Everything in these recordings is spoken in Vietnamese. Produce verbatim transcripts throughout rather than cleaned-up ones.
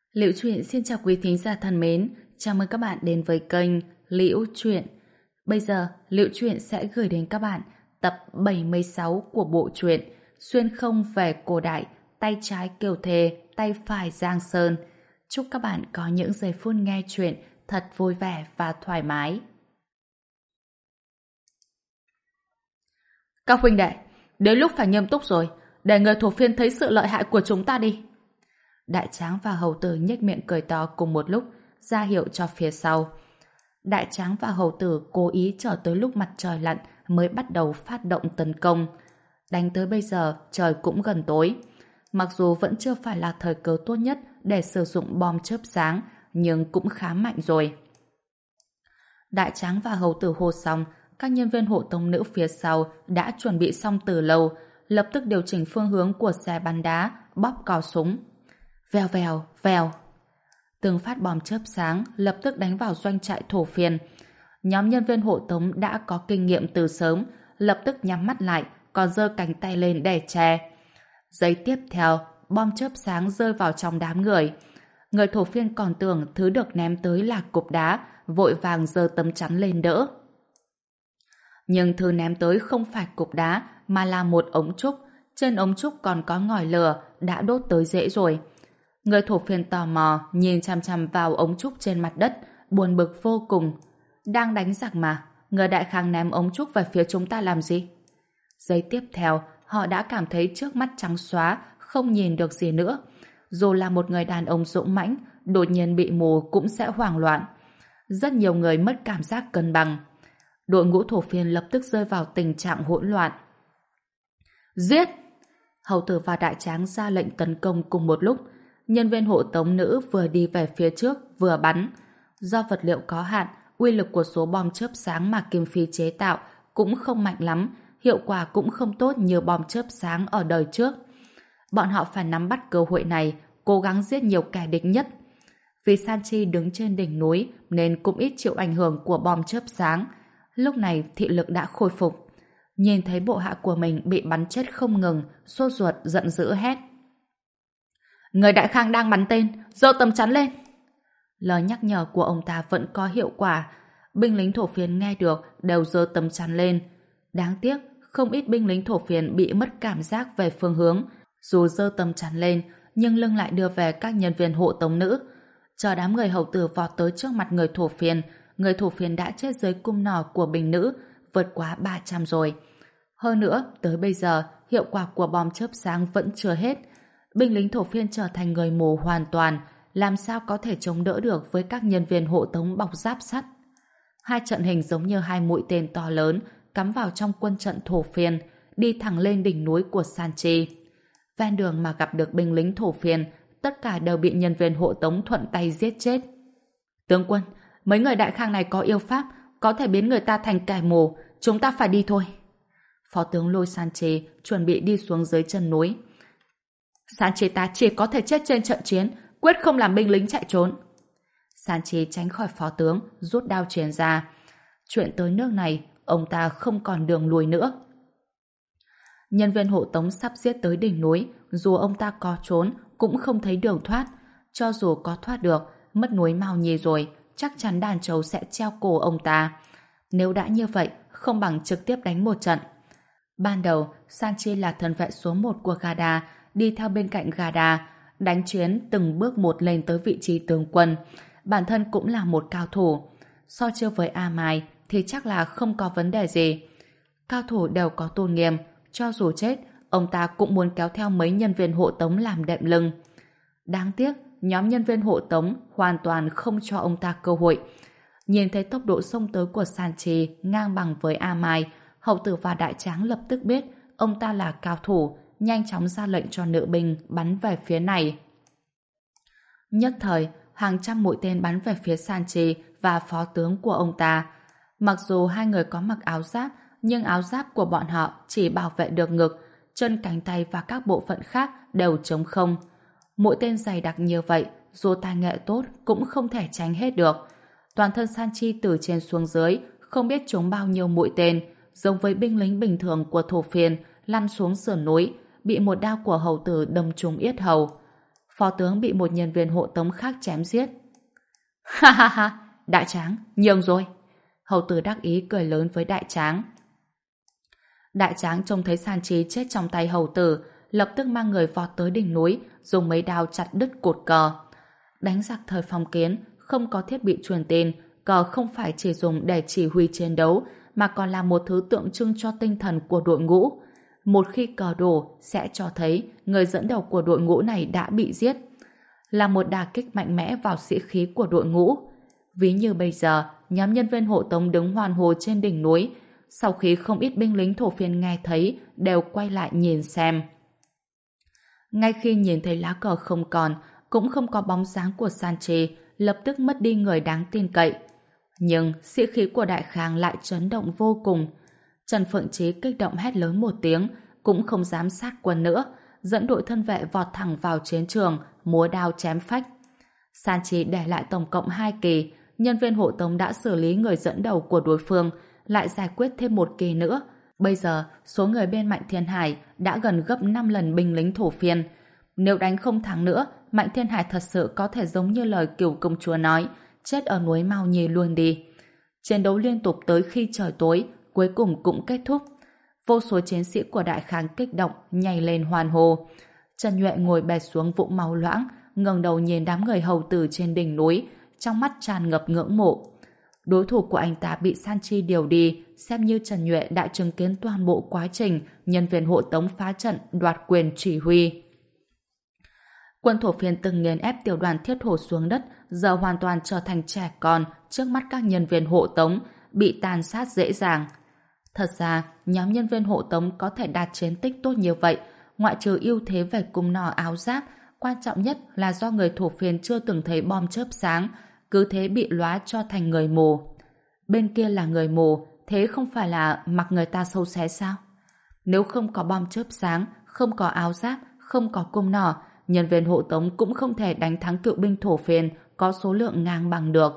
Liễu Chuyện xin chào quý thính giả thân mến, chào mừng các bạn đến với kênh Liễu Chuyện. Bây giờ, Liễu Chuyện sẽ gửi đến các bạn tập bảy mươi sáu của bộ truyện Xuyên không về cổ đại, tay trái Kiều Thề, tay phải Giang Sơn. Chúc các bạn có những giây phút nghe chuyện thật vui vẻ và thoải mái. Các huynh đệ, đến lúc phải nghiêm túc rồi, để người thổ phiên thấy sự lợi hại của chúng ta đi. Đại Tráng và Hầu Tử nhếch miệng cười to cùng một lúc, ra hiệu cho phía sau. Đại Tráng và Hầu Tử cố ý chờ tới lúc mặt trời lặn mới bắt đầu phát động tấn công. Đánh tới bây giờ, trời cũng gần tối. Mặc dù vẫn chưa phải là thời cơ tốt nhất để sử dụng bom chớp sáng, nhưng cũng khá mạnh rồi. Đại Tráng và Hầu Tử hô xong, các nhân viên hộ tống nữ phía sau đã chuẩn bị xong từ lâu, lập tức điều chỉnh phương hướng của xe bắn đá, bóp cò súng. Vèo vèo, vèo. Từng phát bom chớp sáng lập tức đánh vào doanh trại thổ phiên. Nhóm nhân viên hộ tống đã có kinh nghiệm từ sớm, lập tức nhắm mắt lại, còn giơ cánh tay lên để che. Giây tiếp theo, bom chớp sáng rơi vào trong đám người. Người thổ phiên còn tưởng thứ được ném tới là cục đá, vội vàng giơ tấm chắn lên đỡ. Nhưng thứ ném tới không phải cục đá, mà là một ống trúc. Trên ống trúc còn có ngòi lửa, đã đốt tới rễ rồi. Người thổ phiên tò mò nhìn chằm chằm vào ống trúc trên mặt đất, buồn bực vô cùng. Đang đánh giặc mà, người đại khang ném ống trúc về phía chúng ta làm gì? Giây tiếp theo, họ đã cảm thấy trước mắt trắng xóa, không nhìn được gì nữa. Dù là một người đàn ông dũng mãnh, đột nhiên bị mù cũng sẽ hoảng loạn. Rất nhiều người mất cảm giác cân bằng. Đội ngũ thổ phiên lập tức rơi vào tình trạng hỗn loạn. Giết! Hầu Tử và Đại Tráng ra lệnh tấn công cùng một lúc. Nhân viên hộ tống nữ vừa đi về phía trước vừa bắn. Do vật liệu có hạn, uy lực của số bom chớp sáng mà Kim Phi chế tạo cũng không mạnh lắm, hiệu quả cũng không tốt như bom chớp sáng ở đời trước. Bọn họ phải nắm bắt cơ hội này, cố gắng giết nhiều kẻ địch nhất. Vì Sanchi đứng trên đỉnh núi nên cũng ít chịu ảnh hưởng của bom chớp sáng. Lúc này thị lực đã khôi phục. Nhìn thấy bộ hạ của mình bị bắn chết không ngừng, sốt ruột giận dữ hét. Người đại khang đang bắn tên, giơ tấm chắn lên. Lời nhắc nhở của ông ta vẫn có hiệu quả. Binh lính thổ phiên nghe được đều giơ tấm chắn lên. Đáng tiếc, không ít binh lính thổ phiên bị mất cảm giác về phương hướng. Dù giơ tấm chắn lên, nhưng lưng lại đưa về các nhân viên hộ tống nữ. Chờ đám người Hầu Tử vọt tới trước mặt người thổ phiên, người thổ phiên đã chết dưới cung nỏ của binh nữ, vượt quá ba trăm rồi. Hơn nữa, tới bây giờ, hiệu quả của bom chớp sáng vẫn chưa hết. Binh lính thổ phiên trở thành người mù hoàn toàn, làm sao có thể chống đỡ được với các nhân viên hộ tống bọc giáp sắt. Hai trận hình giống như hai mũi tên to lớn cắm vào trong quân trận thổ phiên, đi thẳng lên đỉnh núi của Sanchi. Ven đường mà gặp được binh lính thổ phiên, tất cả đều bị nhân viên hộ tống thuận tay giết chết. Tướng quân, mấy người đại khang này có yêu pháp, có thể biến người ta thành kẻ mù, chúng ta phải đi thôi. Phó tướng lôi Sanchi chuẩn bị đi xuống dưới chân núi. Sanchi ta chỉ có thể chết trên trận chiến, quyết không làm binh lính chạy trốn. Sanchi tránh khỏi phó tướng, rút đao chém ra. Chuyện tới nước này, ông ta không còn đường lùi nữa. Nhân viên hộ tống sắp giết tới đỉnh núi, dù ông ta có trốn, cũng không thấy đường thoát. Cho dù có thoát được, mất núi Mao Nhi rồi, chắc chắn đàn trâu sẽ treo cổ ông ta. Nếu đã như vậy, không bằng trực tiếp đánh một trận. Ban đầu, Sanchi là thân vệ số một của Gada, đi theo bên cạnh Gada, đánh chuyến từng bước một lên tới vị trí tướng quân. Bản thân cũng là một cao thủ. So chiêu với A Mai thì chắc là không có vấn đề gì. Cao thủ đều có tôn nghiêm, cho dù chết, ông ta cũng muốn kéo theo mấy nhân viên hộ tống làm đệm lưng. Đáng tiếc, nhóm nhân viên hộ tống hoàn toàn không cho ông ta cơ hội. Nhìn thấy tốc độ xông tới của Sanchi ngang bằng với A Mai, Hầu Tử và Đại Tráng lập tức biết ông ta là cao thủ, nhanh chóng ra lệnh cho nữ binh bắn về phía này. Nhất thời, hàng trăm mũi tên bắn về phía Sanchi và phó tướng của ông ta. Mặc dù hai người có mặc áo giáp, nhưng áo giáp của bọn họ chỉ bảo vệ được ngực, chân cánh tay và các bộ phận khác đều trống không. Mũi tên dày đặc như vậy, dù tài nghệ tốt cũng không thể tránh hết được. Toàn thân Sanchi từ trên xuống dưới, không biết trúng bao nhiêu mũi tên, giống với binh lính bình thường của thổ phiên lăn xuống sườn núi, bị một đao của Hầu Tử đâm trúng yết hầu. phó tướng bị một nhân viên hộ tống khác chém giết. Ha ha ha, Đại Tráng, nhường rồi. Hầu tử đắc ý cười lớn với Đại Tráng. Đại Tráng trông thấy San Trí chết trong tay hầu tử, lập tức mang người vọt tới đỉnh núi, dùng mấy đao chặt đứt cột cờ. Đánh giặc thời phong kiến, không có thiết bị truyền tin, cờ không phải chỉ dùng để chỉ huy chiến đấu, mà còn là một thứ tượng trưng cho tinh thần của đội ngũ. Một khi cờ đổ, sẽ cho thấy người dẫn đầu của đội ngũ này đã bị giết. Là một đả kích mạnh mẽ vào sĩ khí của đội ngũ. Ví như bây giờ, nhóm nhân viên hộ tống đứng hoàn hồ trên đỉnh núi, sau khi không ít binh lính thổ phiên nghe thấy, đều quay lại nhìn xem. Ngay khi nhìn thấy lá cờ không còn, cũng không có bóng dáng của San Trì, lập tức mất đi người đáng tin cậy. Nhưng sĩ khí của Đại Khang lại chấn động vô cùng. Trần Phượng Chí kích động hét lớn một tiếng, cũng không dám sát quân nữa, dẫn đội thân vệ vọt thẳng vào chiến trường, múa đao chém phách. San Trì để lại tổng cộng hai kỳ, nhân viên hộ tống đã xử lý người dẫn đầu của đối phương, lại giải quyết thêm một kỳ nữa. Bây giờ, số người bên Mạnh Thiên Hải đã gần gấp năm lần binh lính thổ phiên. Nếu đánh không thắng nữa, Mạnh Thiên Hải thật sự có thể giống như lời Cửu công chúa nói, chết ở núi Mao Nhi luôn đi. Chiến đấu liên tục tới khi trời tối, cuối cùng cũng kết thúc. Vô số chiến sĩ của Đại Khang kích động, nhảy lên hoàn hô. Trần Nhuệ ngồi bệt xuống vũng máu loãng, ngẩng đầu nhìn đám người hầu tử trên đỉnh núi, trong mắt tràn ngập ngưỡng mộ. Đối thủ của anh ta bị San Chi điều đi, xem như Trần Nhuệ đã chứng kiến toàn bộ quá trình nhân viên hộ tống phá trận đoạt quyền chỉ huy. Quân thổ phiên từng nghiền ép tiểu đoàn thiết hổ xuống đất, giờ hoàn toàn trở thành trẻ con trước mắt các nhân viên hộ tống, bị tàn sát dễ dàng. Thật ra, nhóm nhân viên hộ tống có thể đạt chiến tích tốt như vậy, ngoại trừ ưu thế về cung nỏ áo giáp, quan trọng nhất là do người thổ phiên chưa từng thấy bom chớp sáng, cứ thế bị lóa cho thành người mù. Bên kia là người mù, thế không phải là mặc người ta sâu xé sao? Nếu không có bom chớp sáng, không có áo giáp, không có cung nỏ, nhân viên hộ tống cũng không thể đánh thắng cựu binh thổ phiên có số lượng ngang bằng được.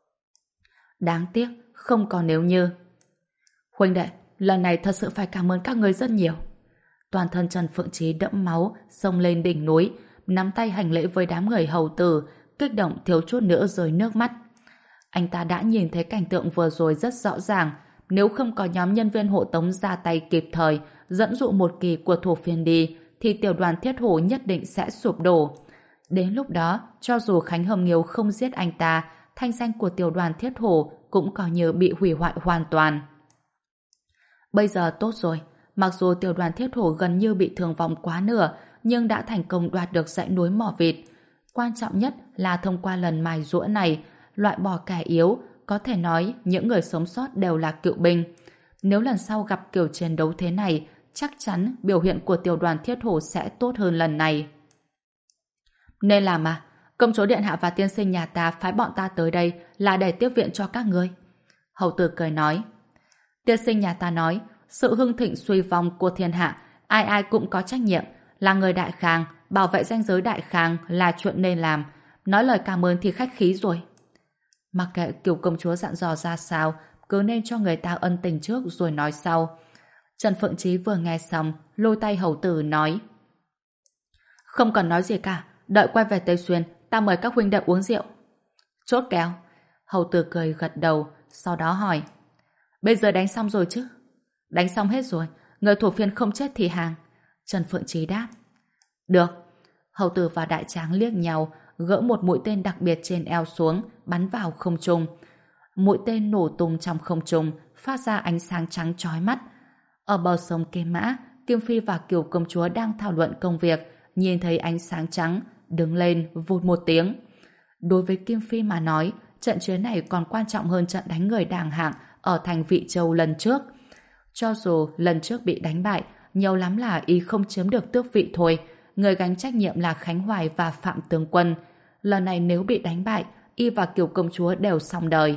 Đáng tiếc, không có nếu như. Huynh đệ, lần này thật sự phải cảm ơn các người rất nhiều. Toàn thân Trần Phượng Chí đẫm máu, xông lên đỉnh núi, nắm tay hành lễ với đám người hầu tử, kích động thiếu chút nữa rơi nước mắt. Anh ta đã nhìn thấy cảnh tượng vừa rồi rất rõ ràng, nếu không có nhóm nhân viên hộ tống ra tay kịp thời, dẫn dụ một kỳ của thổ phiên đi, thì tiểu đoàn thiết hổ nhất định sẽ sụp đổ. Đến lúc đó, cho dù Khánh Hồng Nghiêu không giết anh ta, thanh danh của tiểu đoàn thiết hổ cũng coi như bị hủy hoại hoàn toàn. Bây giờ tốt rồi, mặc dù tiểu đoàn thiết hổ gần như bị thương vong quá nửa, nhưng đã thành công đoạt được dãy núi Mỏ Vịt. Quan trọng nhất là thông qua lần mài giũa này, loại bỏ kẻ yếu, có thể nói những người sống sót đều là cựu binh. Nếu lần sau gặp kiểu chiến đấu thế này, chắc chắn biểu hiện của tiểu đoàn thiết hổ sẽ tốt hơn lần này. Nên làm à, công chúa điện hạ và tiên sinh nhà ta phái bọn ta tới đây là để tiếp viện cho các ngươi. Hầu tử cười nói. Tiên sinh nhà ta nói, sự hưng thịnh suy vong của thiên hạ, ai ai cũng có trách nhiệm, là người Đại Khang, bảo vệ ranh giới Đại Khang là chuyện nên làm. Nói lời cảm ơn thì khách khí rồi. Mặc kệ Kiều công chúa dặn dò ra sao, cứ nên cho người ta ân tình trước rồi nói sau. Trần Phượng Chí vừa nghe xong, lôi tay hầu tử nói. Không cần nói gì cả, đợi quay về Tây Xuyên, ta mời các huynh đệ uống rượu. Chốt kèo. Hầu tử cười gật đầu, sau đó hỏi. Bây giờ đánh xong rồi chứ? Đánh xong hết rồi, người thổ phiên không chết thì hàng. Trần Phượng Chí đáp. Được. Hầu tử và Đại Tráng liếc nhau, gỡ một mũi tên đặc biệt trên eo xuống, bắn vào không trung. Mũi tên nổ tung trong không trung, phát ra ánh sáng trắng chói mắt. Ở bờ sông Kim Mã, Kim Phi và Kiều công chúa đang thảo luận công việc, nhìn thấy ánh sáng trắng, đứng lên vụt một tiếng. Đối với Kim Phi mà nói, trận chiến này còn quan trọng hơn trận đánh người đàng hạng ở thành Vị Châu lần trước. Cho dù lần trước bị đánh bại, nhiều lắm là y không chiếm được tước vị thôi, người gánh trách nhiệm là Khánh Hoài và Phạm Tướng Quân. Lần này nếu bị đánh bại, y và Kiều công chúa đều xong đời.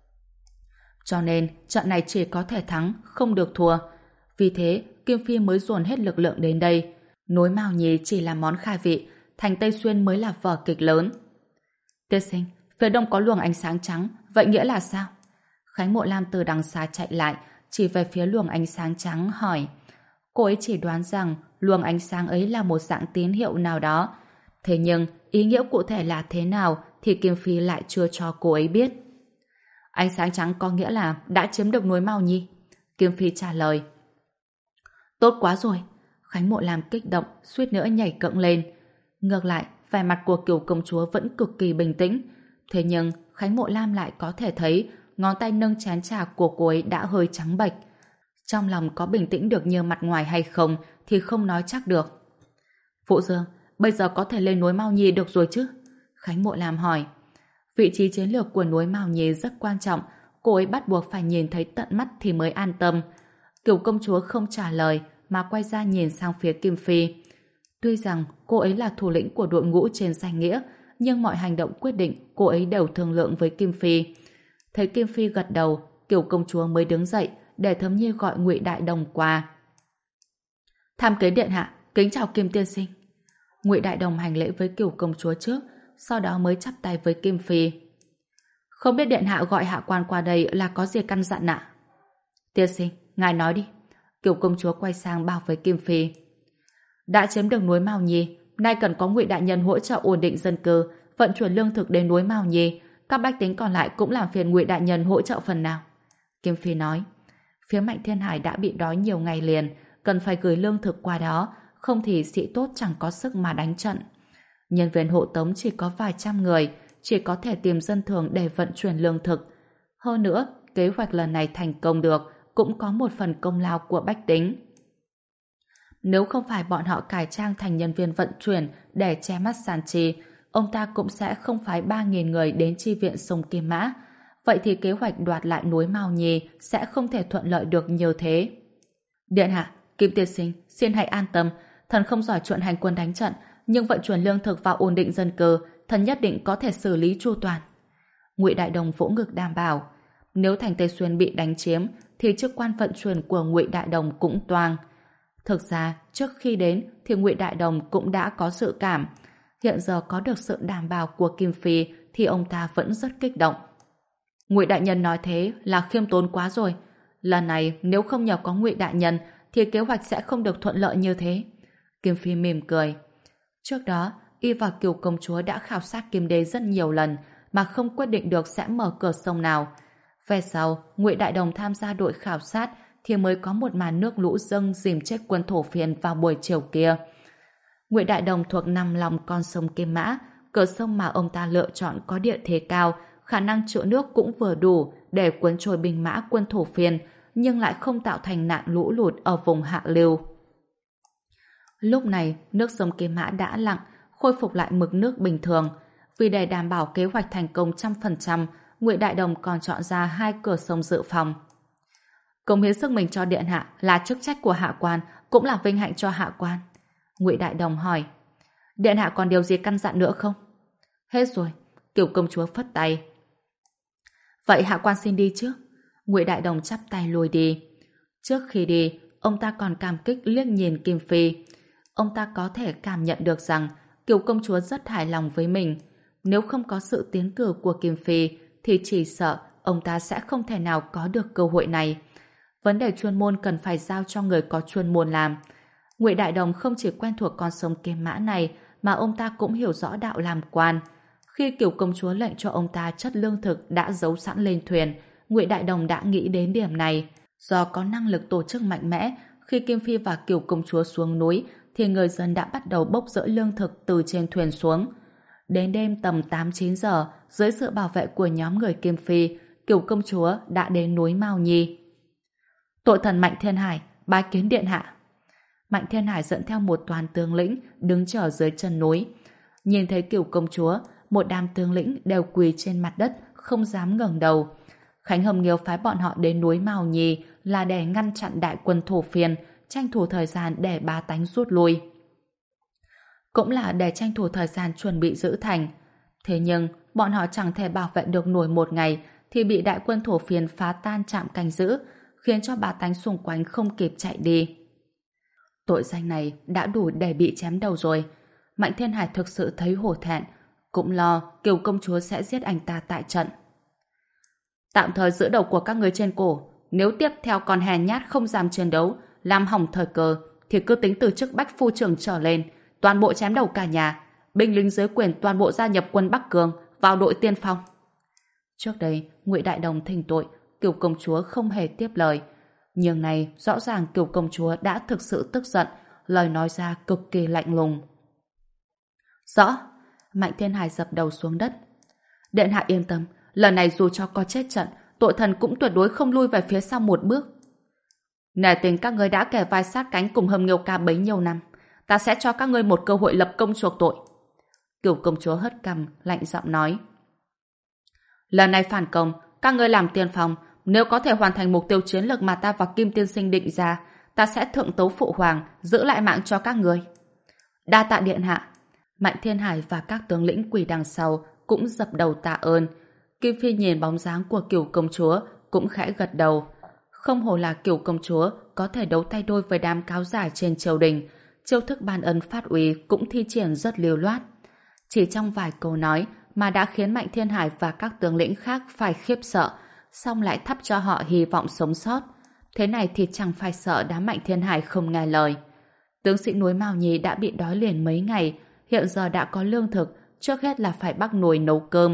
Cho nên, trận này chỉ có thể thắng, không được thua. Vì thế, Kim Phi mới dồn hết lực lượng đến đây. Núi Mao Nhi chỉ là món khai vị, thành Tây Xuyên mới là vở kịch lớn. Tiên sinh, phía đông có luồng ánh sáng trắng, vậy nghĩa là sao? Khánh Mộ Lam từ đằng xa chạy lại, chỉ về phía luồng ánh sáng trắng hỏi. Cô ấy chỉ đoán rằng luồng ánh sáng ấy là một dạng tín hiệu nào đó. Thế nhưng, ý nghĩa cụ thể là thế nào thì Kim Phi lại chưa cho cô ấy biết. Ánh sáng trắng có nghĩa là đã chiếm được núi Mao Nhi. Kim Phi trả lời. Tốt quá rồi. Khánh Mộ Lam kích động, suýt nữa nhảy cẫng lên. Ngược lại, vẻ mặt của Cửu công chúa vẫn cực kỳ bình tĩnh. Thế nhưng, Khánh Mộ Lam lại có thể thấy ngón tay nâng chén trà của cô ấy đã hơi trắng bệch. Trong lòng có bình tĩnh được như mặt ngoài hay không thì không nói chắc được. Phụ Dương, bây giờ có thể lên núi Mao Nhi được rồi chứ? Khánh Mộ Lam hỏi. Vị trí chiến lược của núi Mao Nhi rất quan trọng, cô ấy bắt buộc phải nhìn thấy tận mắt thì mới an tâm. Cửu công chúa không trả lời mà quay ra nhìn sang phía Kim Phi. Tuy rằng cô ấy là thủ lĩnh của đội ngũ trên danh nghĩa, nhưng mọi hành động quyết định cô ấy đều thương lượng với Kim Phi. Thấy Kim Phi gật đầu, Cửu công chúa mới đứng dậy để Thấm Nhi gọi Ngụy Đại Đồng qua. Tham kiến điện hạ, kính chào Kim tiên sinh. Ngụy Đại Đồng hành lễ với Cửu công chúa trước, sau đó mới chắp tay với Kim Phi. Không biết điện hạ gọi hạ quan qua đây là có gì căn dặn ạ? Tiên sinh, ngài nói đi. Cửu công chúa quay sang bảo với Kim Phi. Đã chiếm được núi Mao Nhi, nay cần có Ngụy đại nhân hỗ trợ ổn định dân cư, vận chuyển lương thực đến núi Mao Nhi. Các bách tính còn lại cũng làm phiền Ngụy đại nhân hỗ trợ phần nào. Kim Phi nói. Phía Mạnh Thiên Hải đã bị đói nhiều ngày liền, cần phải gửi lương thực qua đó, không thì sĩ tốt chẳng có sức mà đánh trận. Nhân viên hộ tống chỉ có vài trăm người, chỉ có thể tìm dân thường để vận chuyển lương thực. Hơn nữa, kế hoạch lần này thành công được, cũng có một phần công lao của bách tính. Nếu không phải bọn họ cải trang thành nhân viên vận chuyển để che mắt San Chi, ông ta cũng sẽ không phái ba nghìn người đến chi viện sông Kim Mã. Vậy thì kế hoạch đoạt lại núi Mao Nhi sẽ không thể thuận lợi được như thế. Điện hạ, Kim tiên sinh, xin hãy an tâm, thần không giỏi chuyện hành quân đánh trận, nhưng vận chuyển lương thực và ổn định dân cư, thần nhất định có thể xử lý chu toàn. Ngụy Đại Đồng vỗ ngực đảm bảo, nếu thành Tây Xuyên bị đánh chiếm, thì chức quan vận chuyển của Ngụy Đại Đồng cũng toang. Thực ra, trước khi đến thì Ngụy Đại Đồng cũng đã có dự cảm. Hiện giờ có được sự đảm bảo của Kim Phi thì ông ta vẫn rất kích động. Ngụy đại nhân nói thế là khiêm tốn quá rồi. Lần này nếu không nhờ có Ngụy đại nhân thì kế hoạch sẽ không được thuận lợi như thế. Kim Phi mỉm cười. Trước đó, y và Kiều công chúa đã khảo sát Kim Đế rất nhiều lần mà không quyết định được sẽ mở cửa sông nào. Về sau, Ngụy Đại Đồng tham gia đội khảo sát thì mới có một màn nước lũ dâng dìm chết quân thổ phiên vào buổi chiều kia. Ngụy Đại Đồng thuộc nằm lòng con sông Kim Mã, cửa sông mà ông ta lựa chọn có địa thế cao, khả năng trữ nước cũng vừa đủ để cuốn trôi binh mã quân thổ phiên, nhưng lại không tạo thành nạn lũ lụt ở vùng hạ lưu. Lúc này, nước sông Kim Mã đã lặng, khôi phục lại mực nước bình thường. Vì để đảm bảo kế hoạch thành công trăm phần trăm, Ngụy Đại Đồng còn chọn ra hai cửa sông dự phòng. Cống hiến sức mình cho điện hạ là chức trách của hạ quan, cũng là vinh hạnh cho hạ quan. Ngụy Đại Đồng hỏi. Điện hạ còn điều gì căn dặn nữa không? Hết rồi. Kiều công chúa phất tay. Vậy hạ quan xin đi trước. Ngụy Đại Đồng chắp tay lùi đi. Trước khi đi, ông ta còn cảm kích liếc nhìn Kim Phi. Ông ta có thể cảm nhận được rằng Kiều công chúa rất hài lòng với mình. Nếu không có sự tiến cử của Kim Phi thì chỉ sợ ông ta sẽ không thể nào có được cơ hội này. Vấn đề chuyên môn cần phải giao cho người có chuyên môn làm. Ngụy Đại Đồng không chỉ quen thuộc con sông Kim Mã này mà ông ta cũng hiểu rõ đạo làm quan. Khi Kiều công chúa lệnh cho ông ta chất lương thực đã giấu sẵn lên thuyền, Ngụy Đại Đồng đã nghĩ đến điểm này. Do có năng lực tổ chức mạnh mẽ, khi Kim Phi và Kiều công chúa xuống núi thì người dân đã bắt đầu bốc dỡ lương thực từ trên thuyền xuống. Đến đêm tầm tám chín giờ, dưới sự bảo vệ của nhóm người Kim Phi, Kiều công chúa đã đến núi Mao Nhi. Tội thần Mạnh Thiên Hải, bái kiến điện hạ. Mạnh Thiên Hải dẫn theo một đoàn tướng lĩnh đứng chờ dưới chân núi. Nhìn thấy Kiều công chúa, một đám tướng lĩnh đều quỳ trên mặt đất, không dám ngẩng đầu. Khánh Hồng Nghiêu phái bọn họ đến núi Mao Nhi là để ngăn chặn đại quân thổ phiên, tranh thủ thời gian để bá tánh rút lui. Cũng là để tranh thủ thời gian chuẩn bị giữ thành. Thế nhưng, bọn họ chẳng thể bảo vệ được nổi một ngày thì bị đại quân thổ phiên phá tan trạm canh giữ, khiến cho bá tánh xung quanh không kịp chạy đi. Tội danh này đã đủ để bị chém đầu rồi. Mạnh Thiên Hải thực sự thấy hổ thẹn, cũng lo Kiều công chúa sẽ giết anh ta tại trận. Tạm thời giữ đầu của các người trên cổ, nếu tiếp theo còn hèn nhát không dám chiến đấu, làm hỏng thời cơ, thì cứ tính từ chức bách phu trưởng trở lên, toàn bộ chém đầu cả nhà. binh lính dưới quyền toàn bộ gia nhập quân Bắc Cường vào đội tiên phong. Trước đây, Ngụy Đại Đồng thỉnh tội, Cửu công chúa không hề tiếp lời. Nhưng này, rõ ràng Cửu công chúa đã thực sự tức giận, lời nói ra cực kỳ lạnh lùng. Rõ. Mạnh Thiên Hải dập đầu xuống đất. Điện hạ yên tâm, lần này dù cho có chết trận, tội thần cũng tuyệt đối không lui về phía sau một bước. Nể tình các ngươi đã kề vai sát cánh cùng Hâm Nghiêu Ca bấy nhiêu năm, ta sẽ cho các ngươi một cơ hội lập công chuộc tội. Cửu công chúa hất cằm, lạnh giọng nói. Lần này phản công, các ngươi làm tiên phong, nếu có thể hoàn thành mục tiêu chiến lược mà ta và Kim Tiên Sinh định ra, ta sẽ thượng tấu phụ hoàng, giữ lại mạng cho các ngươi. Đa tạ điện hạ. Mạnh Thiên Hải và các tướng lĩnh quỳ đằng sau cũng dập đầu tạ ơn. Kim Phi nhìn bóng dáng của Cửu công chúa cũng khẽ gật đầu. Không hồ là Cửu công chúa có thể đấu tay đôi với đám cáo giả trên triều đình, chiêu thức ban ân phát uy cũng thi triển rất lưu loát. Chỉ trong vài câu nói mà đã khiến Mạnh Thiên Hải và các tướng lĩnh khác phải khiếp sợ, xong lại thắp cho họ hy vọng sống sót. Thế này thì chẳng phải sợ đám Mạnh Thiên Hải không nghe lời. Tướng sĩ núi Mao Nhi đã bị đói liền mấy ngày, hiện giờ đã có lương thực, trước hết là phải bắc nồi nấu cơm.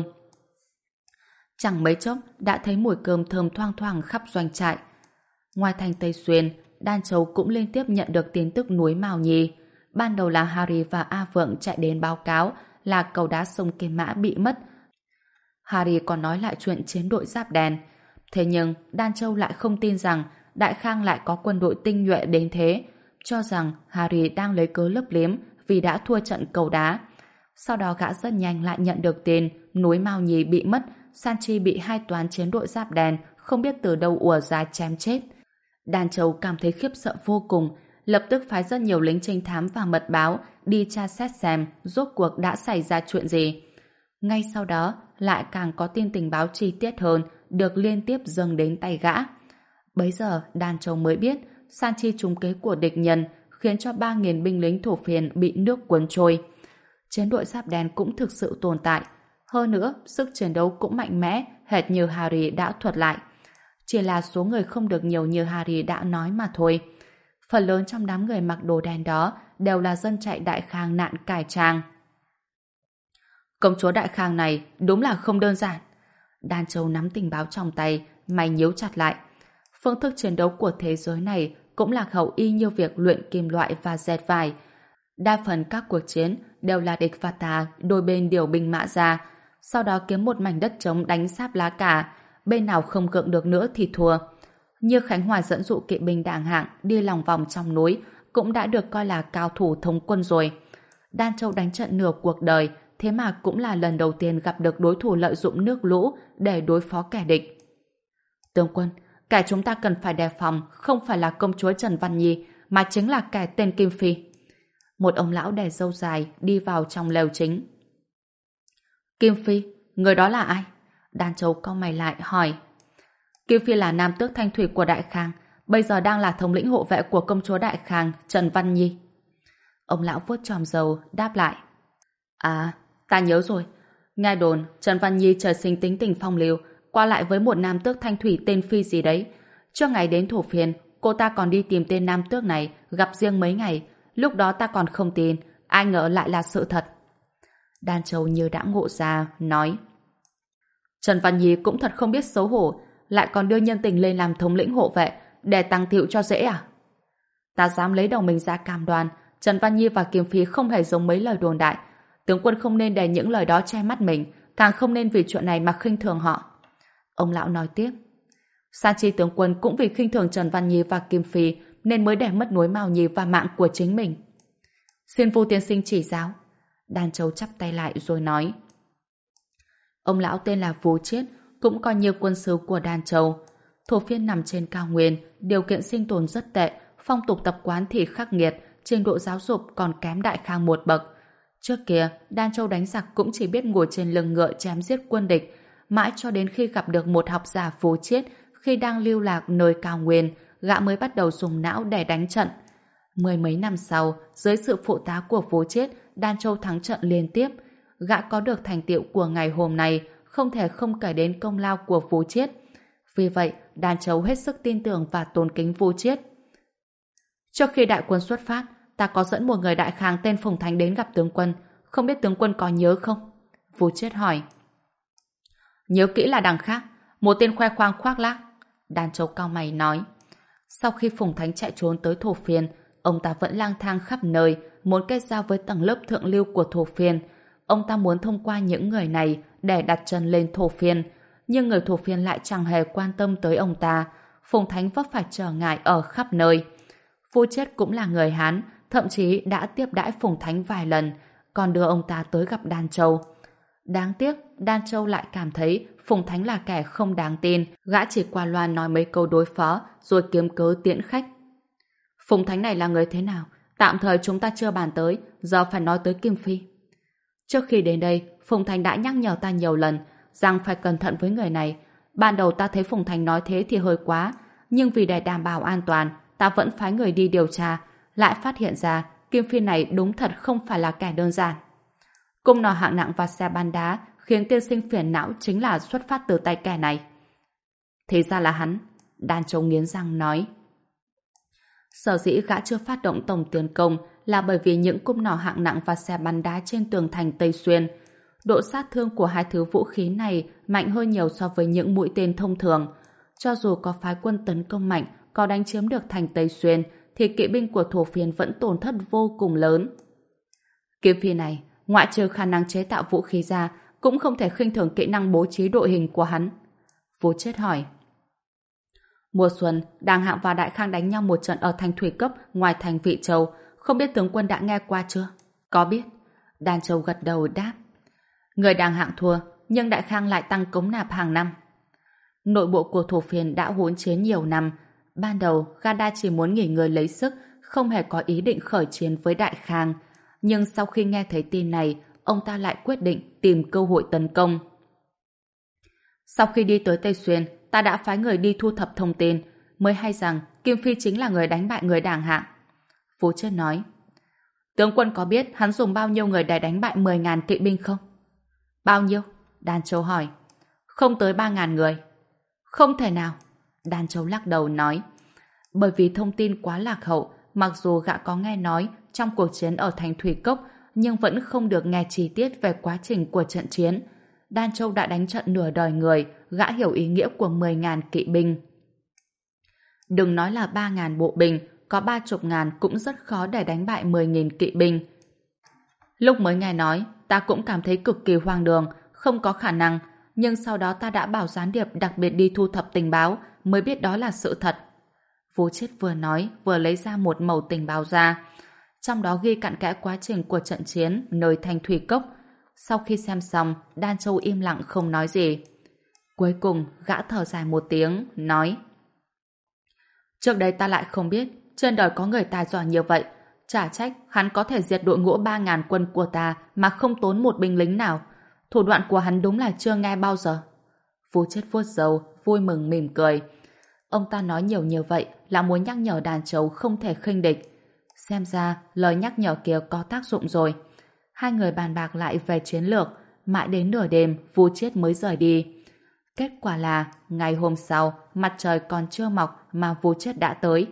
Chẳng mấy chốc đã thấy mùi cơm thơm thoang thoảng khắp doanh trại. Ngoài thành Tây Xuyên, Đan Châu cũng liên tiếp nhận được tin tức núi Mao Nhi. Ban đầu là Harry và A Vượng chạy đến báo cáo là cầu đá sông Kim Mã bị mất. Harry còn nói lại chuyện chiến đội Giáp Đen. Thế nhưng Đan Châu lại không tin rằng Đại Khang lại có quân đội tinh nhuệ đến thế, cho rằng Harry đang lấy cớ lấp liếm vì đã thua trận cầu đá. Sau đó gã rất nhanh lại nhận được tin núi Mao Nhi bị mất, Sanchi bị hai toán chiến đội Giáp Đen không biết từ đâu ùa ra chém chết. Đan Châu cảm thấy khiếp sợ vô cùng, lập tức phái rất nhiều lính trinh thám và mật báo đi tra xét xem rốt cuộc đã xảy ra chuyện gì. Ngay sau đó lại càng có tin tình báo chi tiết hơn được liên tiếp dâng đến tay gã. Bấy giờ Đan Châu mới biết Sanchi trúng kế của địch nhân khiến cho ba nghìn binh lính thổ phiền bị nước cuốn trôi. Chiến đội Giáp Đen cũng thực sự tồn tại. Hơn nữa, sức chiến đấu cũng mạnh mẽ hệt như Harry đã thuật lại. Chỉ là số người không được nhiều như Harry đã nói mà thôi. Phần lớn trong đám người mặc đồ đen đó đều là dân chạy Đại Khang nạn cải trang. Công chúa Đại Khang này đúng là không đơn giản. Đan Châu nắm tình báo trong tay, mày nhíu chặt lại. Phương thức chiến đấu của thế giới này cũng lạc hậu y như việc luyện kim loại và dệt vải. Đa phần các cuộc chiến đều là địch và ta đôi bên điều binh mã ra, sau đó kiếm một mảnh đất trống đánh sáp lá cả, bên nào không gượng được nữa thì thua. Như Khánh Hòa dẫn dụ kỵ binh đàng hạng đi lòng vòng trong núi cũng đã được coi là cao thủ thống quân rồi. Đan Châu đánh trận nửa cuộc đời, thế mà cũng là lần đầu tiên gặp được đối thủ lợi dụng nước lũ để đối phó kẻ địch. Tướng quân, kẻ chúng ta cần phải đề phòng không phải là công chúa Trần Văn Nhi, mà chính là kẻ tên Kim Phi. Một ông lão đè râu dài đi vào trong lều chính. Kim Phi, người đó là ai? Đan Châu cau mày lại hỏi. Kim Phi là nam tước thanh thủy của Đại Khang, bây giờ đang là thống lĩnh hộ vệ của công chúa Đại Khang, Trần Văn Nhi. Ông lão vuốt chòm râu, đáp lại. À, ta nhớ rồi. Nghe đồn, Trần Văn Nhi trời sinh tính tình phong lưu, qua lại với một nam tước thanh thủy tên Phi gì đấy. Trước ngày đến Thổ Phiên, cô ta còn đi tìm tên nam tước này, gặp riêng mấy ngày. Lúc đó ta còn không tin, ai ngờ lại là sự thật. Đan Châu như đã ngộ ra, nói. Trần Văn Nhi cũng thật không biết xấu hổ, lại còn đưa nhân tình lên làm thống lĩnh hộ vệ, để tăng thiệu cho dễ à? Ta dám lấy đầu mình ra cam đoan, Trần Văn Nhi và Kim Phi không hề giống mấy lời đồn đại. Tướng quân không nên để những lời đó che mắt mình, càng không nên vì chuyện này mà khinh thường họ. Ông lão nói tiếp. Sanchi tướng quân cũng vì khinh thường Trần Văn Nhi và Kim Phi nên mới để mất núi Mao Nhi và mạng của chính mình. Xin Vu tiên sinh chỉ giáo. Đan Châu chắp tay lại rồi nói. Ông lão tên là Vu Chiết, cũng coi như quân sư của Đan Châu. Thổ Phiên nằm trên cao nguyên, điều kiện sinh tồn rất tệ, phong tục tập quán thì khắc nghiệt, trình độ giáo dục còn kém Đại Khang một bậc. Trước kia, Đan Châu đánh giặc cũng chỉ biết ngồi trên lưng ngựa chém giết quân địch, mãi cho đến khi gặp được một học giả Vu Chiết khi đang lưu lạc nơi cao nguyên, gã mới bắt đầu dùng não để đánh trận. Mười mấy năm sau, dưới sự phụ tá của Vu Chiết, Đan Châu thắng trận liên tiếp. Gã có được thành tựu của ngày hôm nay không thể không kể đến công lao của Vu Chiết. Vì vậy, Đan Châu hết sức tin tưởng và tôn kính Vu Chiết. Trước khi đại quân xuất phát, ta có dẫn một người Đại Khang tên Phùng Thành đến gặp tướng quân, không biết tướng quân có nhớ không? Vu Chết hỏi. Nhớ kỹ là đằng khác, một tên khoe khoang khoác lác. Đan Châu cau mày nói. Sau khi Phùng Thánh chạy trốn tới Thổ Phiên, ông ta vẫn lang thang khắp nơi, muốn kết giao với tầng lớp thượng lưu của Thổ Phiên. Ông ta muốn thông qua những người này để đặt chân lên Thổ Phiên, nhưng người Thổ Phiên lại chẳng hề quan tâm tới ông ta. Phùng Thánh vấp phải trở ngại ở khắp nơi. Vu Chết cũng là người Hán, thậm chí đã tiếp đãi Phùng Thánh vài lần, còn đưa ông ta tới gặp Đan Châu. Đáng tiếc, Đan Châu lại cảm thấy Phùng Thánh là kẻ không đáng tin, gã chỉ qua loa nói mấy câu đối phó rồi kiếm cớ tiễn khách. Phùng Thánh này là người thế nào? Tạm thời chúng ta chưa bàn tới, giờ phải nói tới Kim Phi. Trước khi đến đây, Phùng Thánh đã nhắc nhở ta nhiều lần rằng phải cẩn thận với người này. Ban đầu ta thấy Phùng Thánh nói thế thì hơi quá, nhưng vì để đảm bảo an toàn, ta vẫn phái người đi điều tra, lại phát hiện ra Kim Phi này đúng thật không phải là kẻ đơn giản. Cung nỏ hạng nặng và xe bắn đá khiến tiên sinh phiền não chính là xuất phát từ tay kẻ này. Thì ra là hắn, Đan Châu nghiến răng nói. Sở dĩ gã chưa phát động tổng tiến công là bởi vì những cung nỏ hạng nặng và xe bắn đá trên tường thành Tây Xuyên. Độ sát thương của hai thứ vũ khí này mạnh hơn nhiều so với những mũi tên thông thường. Cho dù có phái quân tấn công mạnh, có đánh chiếm được thành Tây Xuyên, thì kỵ binh của Thổ Phiên vẫn tổn thất vô cùng lớn. Kim Phi này, ngoại trừ khả năng chế tạo vũ khí ra, cũng không thể khinh thường kỹ năng bố trí đội hình của hắn. Vu Chết hỏi. Mùa xuân, Đàng Hạng và Đại Khang đánh nhau một trận ở thành Thủy Cấp ngoài thành Vị Châu, không biết tướng quân đã nghe qua chưa? Có biết. Đan Châu gật đầu đáp. Người Đàng Hạng thua, nhưng Đại Khang lại tăng cống nạp hàng năm. Nội bộ của Thổ Phiên đã hỗn chiến nhiều năm. Ban đầu, Gada chỉ muốn nghỉ ngơi lấy sức, không hề có ý định khởi chiến với Đại Khang. Nhưng sau khi nghe thấy tin này, ông ta lại quyết định tìm cơ hội tấn công. Sau khi đi tới Tây Xuyên, ta đã phái người đi thu thập thông tin, mới hay rằng Kim Phi chính là người đánh bại người Đàng Hạng. Vu Chết nói. Tướng quân có biết hắn dùng bao nhiêu người để đánh bại mười ngàn kỵ binh không? Bao nhiêu? Đan Châu hỏi. Không tới ba ngàn người. Không thể nào. Đan Châu lắc đầu nói. Bởi vì thông tin quá lạc hậu, mặc dù gã có nghe nói trong cuộc chiến ở thành Thủy Cốc, nhưng vẫn không được nghe chi tiết về quá trình của trận chiến. Đan Châu đã đánh trận nửa đời người, gã hiểu ý nghĩa của mười ngàn kỵ binh. Đừng nói là ba ngàn bộ binh, có ba chục ngàn cũng rất khó để đánh bại mười nghìn kỵ binh. Lúc mới nghe nói, ta cũng cảm thấy cực kỳ hoang đường, không có khả năng, nhưng sau đó ta đã bảo gián điệp đặc biệt đi thu thập tình báo, mới biết đó là sự thật. Vu Chết vừa nói, vừa lấy ra một mẩu tình báo ra. Trong đó ghi cặn kẽ quá trình của trận chiến nơi thành Thủy Cốc. Sau khi xem xong, Đan Châu im lặng không nói gì. Cuối cùng, gã thở dài một tiếng, nói. Trước đây ta lại không biết, trên đời có người tài giỏi như vậy. Chả trách, hắn có thể diệt đội ngũ ba ngàn quân của ta mà không tốn một binh lính nào. Thủ đoạn của hắn đúng là chưa nghe bao giờ. Vu Chết vuốt râu, vui mừng mỉm cười. Ông ta nói nhiều như vậy là muốn nhắc nhở Đàn Châu không thể khinh địch. Xem ra, lời nhắc nhở kia có tác dụng rồi. Hai người bàn bạc lại về chiến lược, mãi đến nửa đêm, Vu Chết mới rời đi. Kết quả là, ngày hôm sau, mặt trời còn chưa mọc mà Vu Chết đã tới.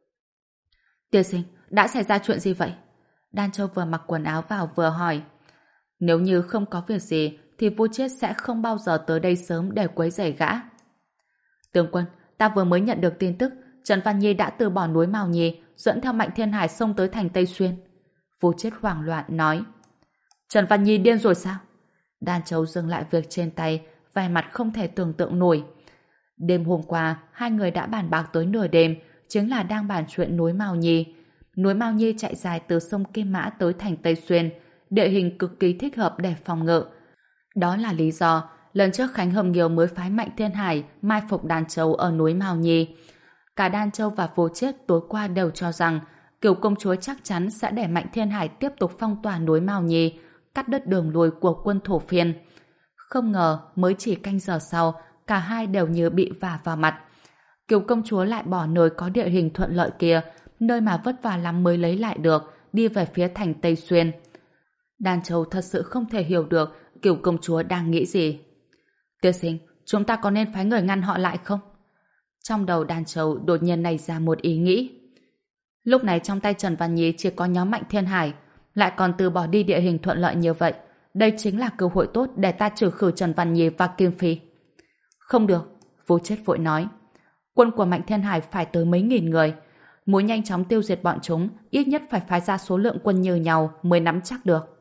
Tiên sinh, đã xảy ra chuyện gì vậy? Đan Châu vừa mặc quần áo vào vừa hỏi. Nếu như không có việc gì, thì Vu Chết sẽ không bao giờ tới đây sớm để quấy rầy gã. Tướng quân, ta vừa mới nhận được tin tức, Trần Văn Nhi đã từ bỏ núi Mao Nhi, dẫn theo Mạnh Thiên Hải xông tới thành Tây Xuyên. Vu Chết hoảng loạn nói. Trần Văn Nhi điên rồi sao? Đan Châu dừng lại việc trên tay, vẻ mặt không thể tưởng tượng nổi. Đêm hôm qua, hai người đã bàn bạc tới nửa đêm, chính là đang bàn chuyện núi Mao Nhi. Núi Mao Nhi chạy dài từ sông Kim Mã tới thành Tây Xuyên, địa hình cực kỳ thích hợp để phòng ngự. Đó là lý do lần trước Khánh Hồng Nghiêu mới phái Mạnh Thiên Hải mai phục Đan Châu ở núi Mao Nhi. Cả Đan Châu và Vu Chết tối qua đều cho rằng Kiều công chúa chắc chắn sẽ để Mạnh Thiên Hải tiếp tục phong tỏa núi Mao Nhi, cắt đứt đường lui của quân Thổ Phiên. Không ngờ mới chỉ canh giờ sau, cả hai đều như bị vả vào mặt. Kiều công chúa lại bỏ nơi có địa hình thuận lợi kia, nơi mà vất vả lắm mới lấy lại được, đi về phía thành Tây Xuyên. Đan Châu thật sự không thể hiểu được Kiều công chúa đang nghĩ gì. Tiên sinh, chúng ta có nên phái người ngăn họ lại không? Trong đầu Đan Châu đột nhiên nảy ra một ý nghĩ. Lúc này trong tay Trần Văn Nhi chỉ có nhóm Mạnh Thiên Hải, lại còn từ bỏ đi địa hình thuận lợi như vậy. Đây chính là cơ hội tốt để ta trừ khử Trần Văn Nhi và Kim Phi. Không được, Vô Chết vội nói. Quân của Mạnh Thiên Hải phải tới mấy nghìn người. Muốn nhanh chóng tiêu diệt bọn chúng, ít nhất phải phái ra số lượng quân như nhau mới nắm chắc được.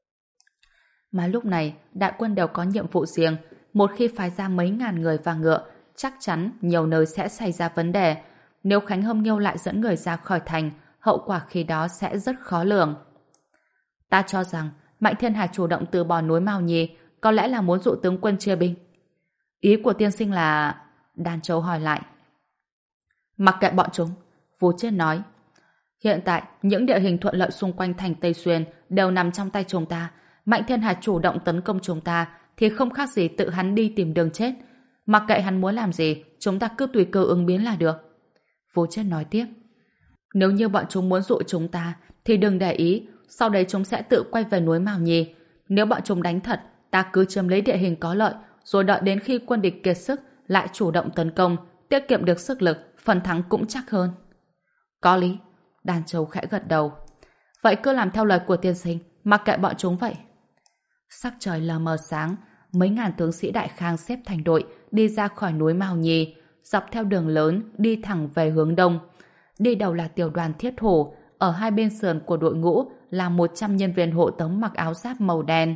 Mà lúc này, đại quân đều có nhiệm vụ riêng. Một khi phái ra mấy ngàn người và ngựa, chắc chắn nhiều nơi sẽ xảy ra vấn đề. Nếu Khánh Hâm Nghiêu lại dẫn người ra khỏi thành, hậu quả khi đó sẽ rất khó lường. Ta cho rằng Mạnh Thiên Hải chủ động từ bỏ núi Mao Nhi, có lẽ là muốn dụ tướng quân chia binh. Ý của tiên sinh là... Đan Châu hỏi lại. Mặc kệ bọn chúng, Vô Chết nói. Hiện tại, những địa hình thuận lợi xung quanh thành Tây Xuyên đều nằm trong tay chúng ta. Mạnh Thiên Hải chủ động tấn công chúng ta thì không khác gì tự hắn đi tìm đường chết. Mặc kệ hắn muốn làm gì, chúng ta cứ tùy cơ ứng biến là được. Vô Chết nói tiếp. Nếu như bọn chúng muốn dụ chúng ta thì đừng để ý, sau đấy chúng sẽ tự quay về núi Mao Nhi. Nếu bọn chúng đánh thật, ta cứ chiếm lấy địa hình có lợi, rồi đợi đến khi quân địch kiệt sức lại chủ động tấn công, tiết kiệm được sức lực, phần thắng cũng chắc hơn. Có lý. Đan Châu khẽ gật đầu. Vậy cứ làm theo lời của tiên sinh, mặc kệ bọn chúng vậy. Sắc trời lờ mờ sáng, mấy ngàn tướng sĩ Đại Khang xếp thành đội đi ra khỏi núi Mao Nhi, dọc theo đường lớn đi thẳng về hướng đông. Đi đầu là tiểu đoàn thiết hổ, ở hai bên sườn của đội ngũ là một trăm nhân viên hộ tống mặc áo giáp màu đen.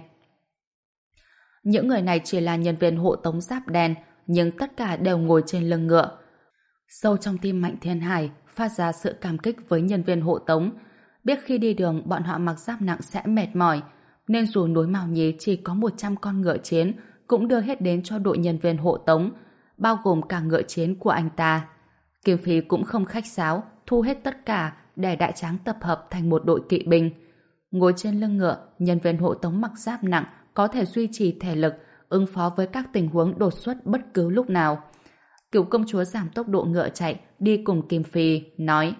Những người này chỉ là nhân viên hộ tống giáp đen, nhưng tất cả đều ngồi trên lưng ngựa. Sâu trong tim Mạnh Thiên Hải phát ra sự cảm kích với nhân viên hộ tống. Biết khi đi đường bọn họ mặc giáp nặng sẽ mệt mỏi, nên dù núi Mao Nhi chỉ có một trăm con ngựa chiến, cũng đưa hết đến cho đội nhân viên hộ tống, bao gồm cả ngựa chiến của anh ta. Kim Phi cũng không khách sáo, thu hết tất cả để đại tráng tập hợp thành một đội kỵ binh. Ngồi trên lưng ngựa, nhân viên hộ tống mặc giáp nặng có thể duy trì thể lực, ứng phó với các tình huống đột xuất bất cứ lúc nào. Cửu công chúa giảm tốc độ ngựa chạy, đi cùng Kim Phi, nói: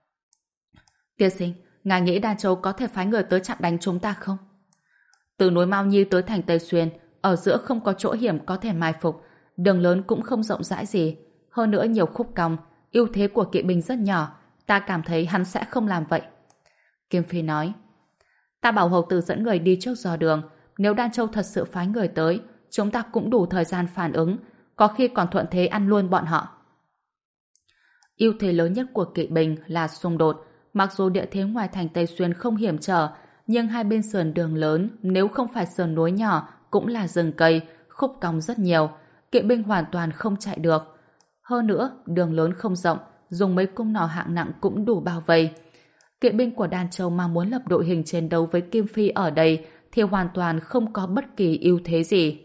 Tiên sinh, ngài nghĩ Đan Châu có thể phái người tới chặn đánh chúng ta không? Từ núi Mao Nhi tới thành Tây Xuyên, ở giữa không có chỗ hiểm có thể mai phục, đường lớn cũng không rộng rãi gì, hơn nữa nhiều khúc cong, ưu thế của kỵ binh rất nhỏ, ta cảm thấy hắn sẽ không làm vậy. Kim Phi nói: Ta bảo hầu tử dẫn người đi trước dò đường, nếu Đan Châu thật sự phái người tới, chúng ta cũng đủ thời gian phản ứng, có khi còn thuận thế ăn luôn bọn họ. Ưu thế lớn nhất của kỵ binh là xung đột. Mặc dù địa thế ngoài thành Tây Xuyên không hiểm trở, nhưng hai bên sườn đường lớn, nếu không phải sườn núi nhỏ, cũng là rừng cây, khúc cong rất nhiều, kỵ binh hoàn toàn không chạy được. Hơn nữa, đường lớn không rộng, dùng mấy cung nỏ hạng nặng cũng đủ bao vây. Kỵ binh của Đan Châu mà muốn lập đội hình chiến đấu với Kim Phi ở đây thì hoàn toàn không có bất kỳ ưu thế gì.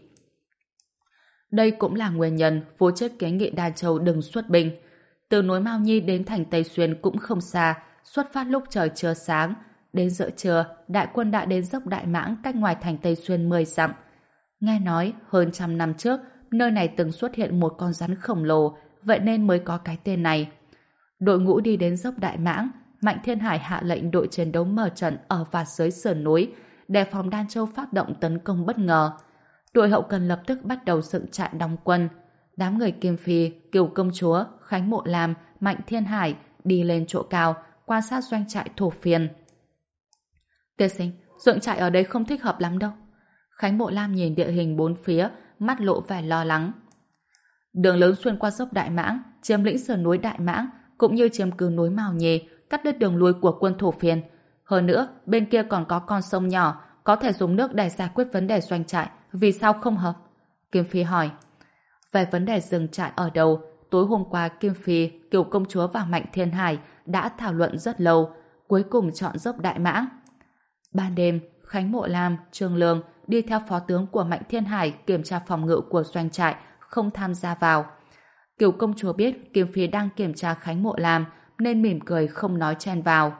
Đây cũng là nguyên nhân Vô Chết kiến nghị Đan Châu đừng xuất binh. Từ núi Mao Nhi đến thành Tây Xuyên cũng không xa, xuất phát lúc trời chưa sáng. Đến giữa trưa, đại quân đã đến dốc Đại Mãng cách ngoài thành Tây Xuyên mười dặm. Nghe nói, hơn trăm năm trước, nơi này từng xuất hiện một con rắn khổng lồ, vậy nên mới có cái tên này. Đội ngũ đi đến dốc Đại Mãng, Mạnh Thiên Hải hạ lệnh đội chiến đấu mở trận ở và dưới sườn núi, đề phòng Đan Châu phát động tấn công bất ngờ. Đội hậu cần lập tức bắt đầu dựng trại đóng quân. Đám người Kim Phi, Kiều Công Chúa, Khánh Mộ Lam, Mạnh Thiên Hải đi lên chỗ cao, quan sát doanh trại thổ phiên. Tiên sinh, dựng trại ở đây không thích hợp lắm đâu. Khánh Mộ Lam nhìn địa hình bốn phía, mắt lộ vẻ lo lắng. Đường lớn xuyên qua dốc Đại Mãng, chiếm lĩnh sườn núi Đại Mãng, cũng như chiếm cứ núi Mao Nhi, cắt đứt đường lui của quân thổ phiên. Hơn nữa, bên kia còn có con sông nhỏ, có thể dùng nước để giải quyết vấn đề doanh trại, vì sao không hợp? Kim Phi hỏi. Về vấn đề dừng trại ở đâu, tối hôm qua Kim Phi, Kiều Công Chúa và Mạnh Thiên Hải đã thảo luận rất lâu, cuối cùng chọn dốc Đại Mãng. Ban đêm, Khánh Mộ Lam, Trương Lương đi theo phó tướng của Mạnh Thiên Hải kiểm tra phòng ngự của doanh trại, không tham gia vào. Kiều Công Chúa biết Kim Phi đang kiểm tra Khánh Mộ Lam nên mỉm cười không nói chen vào.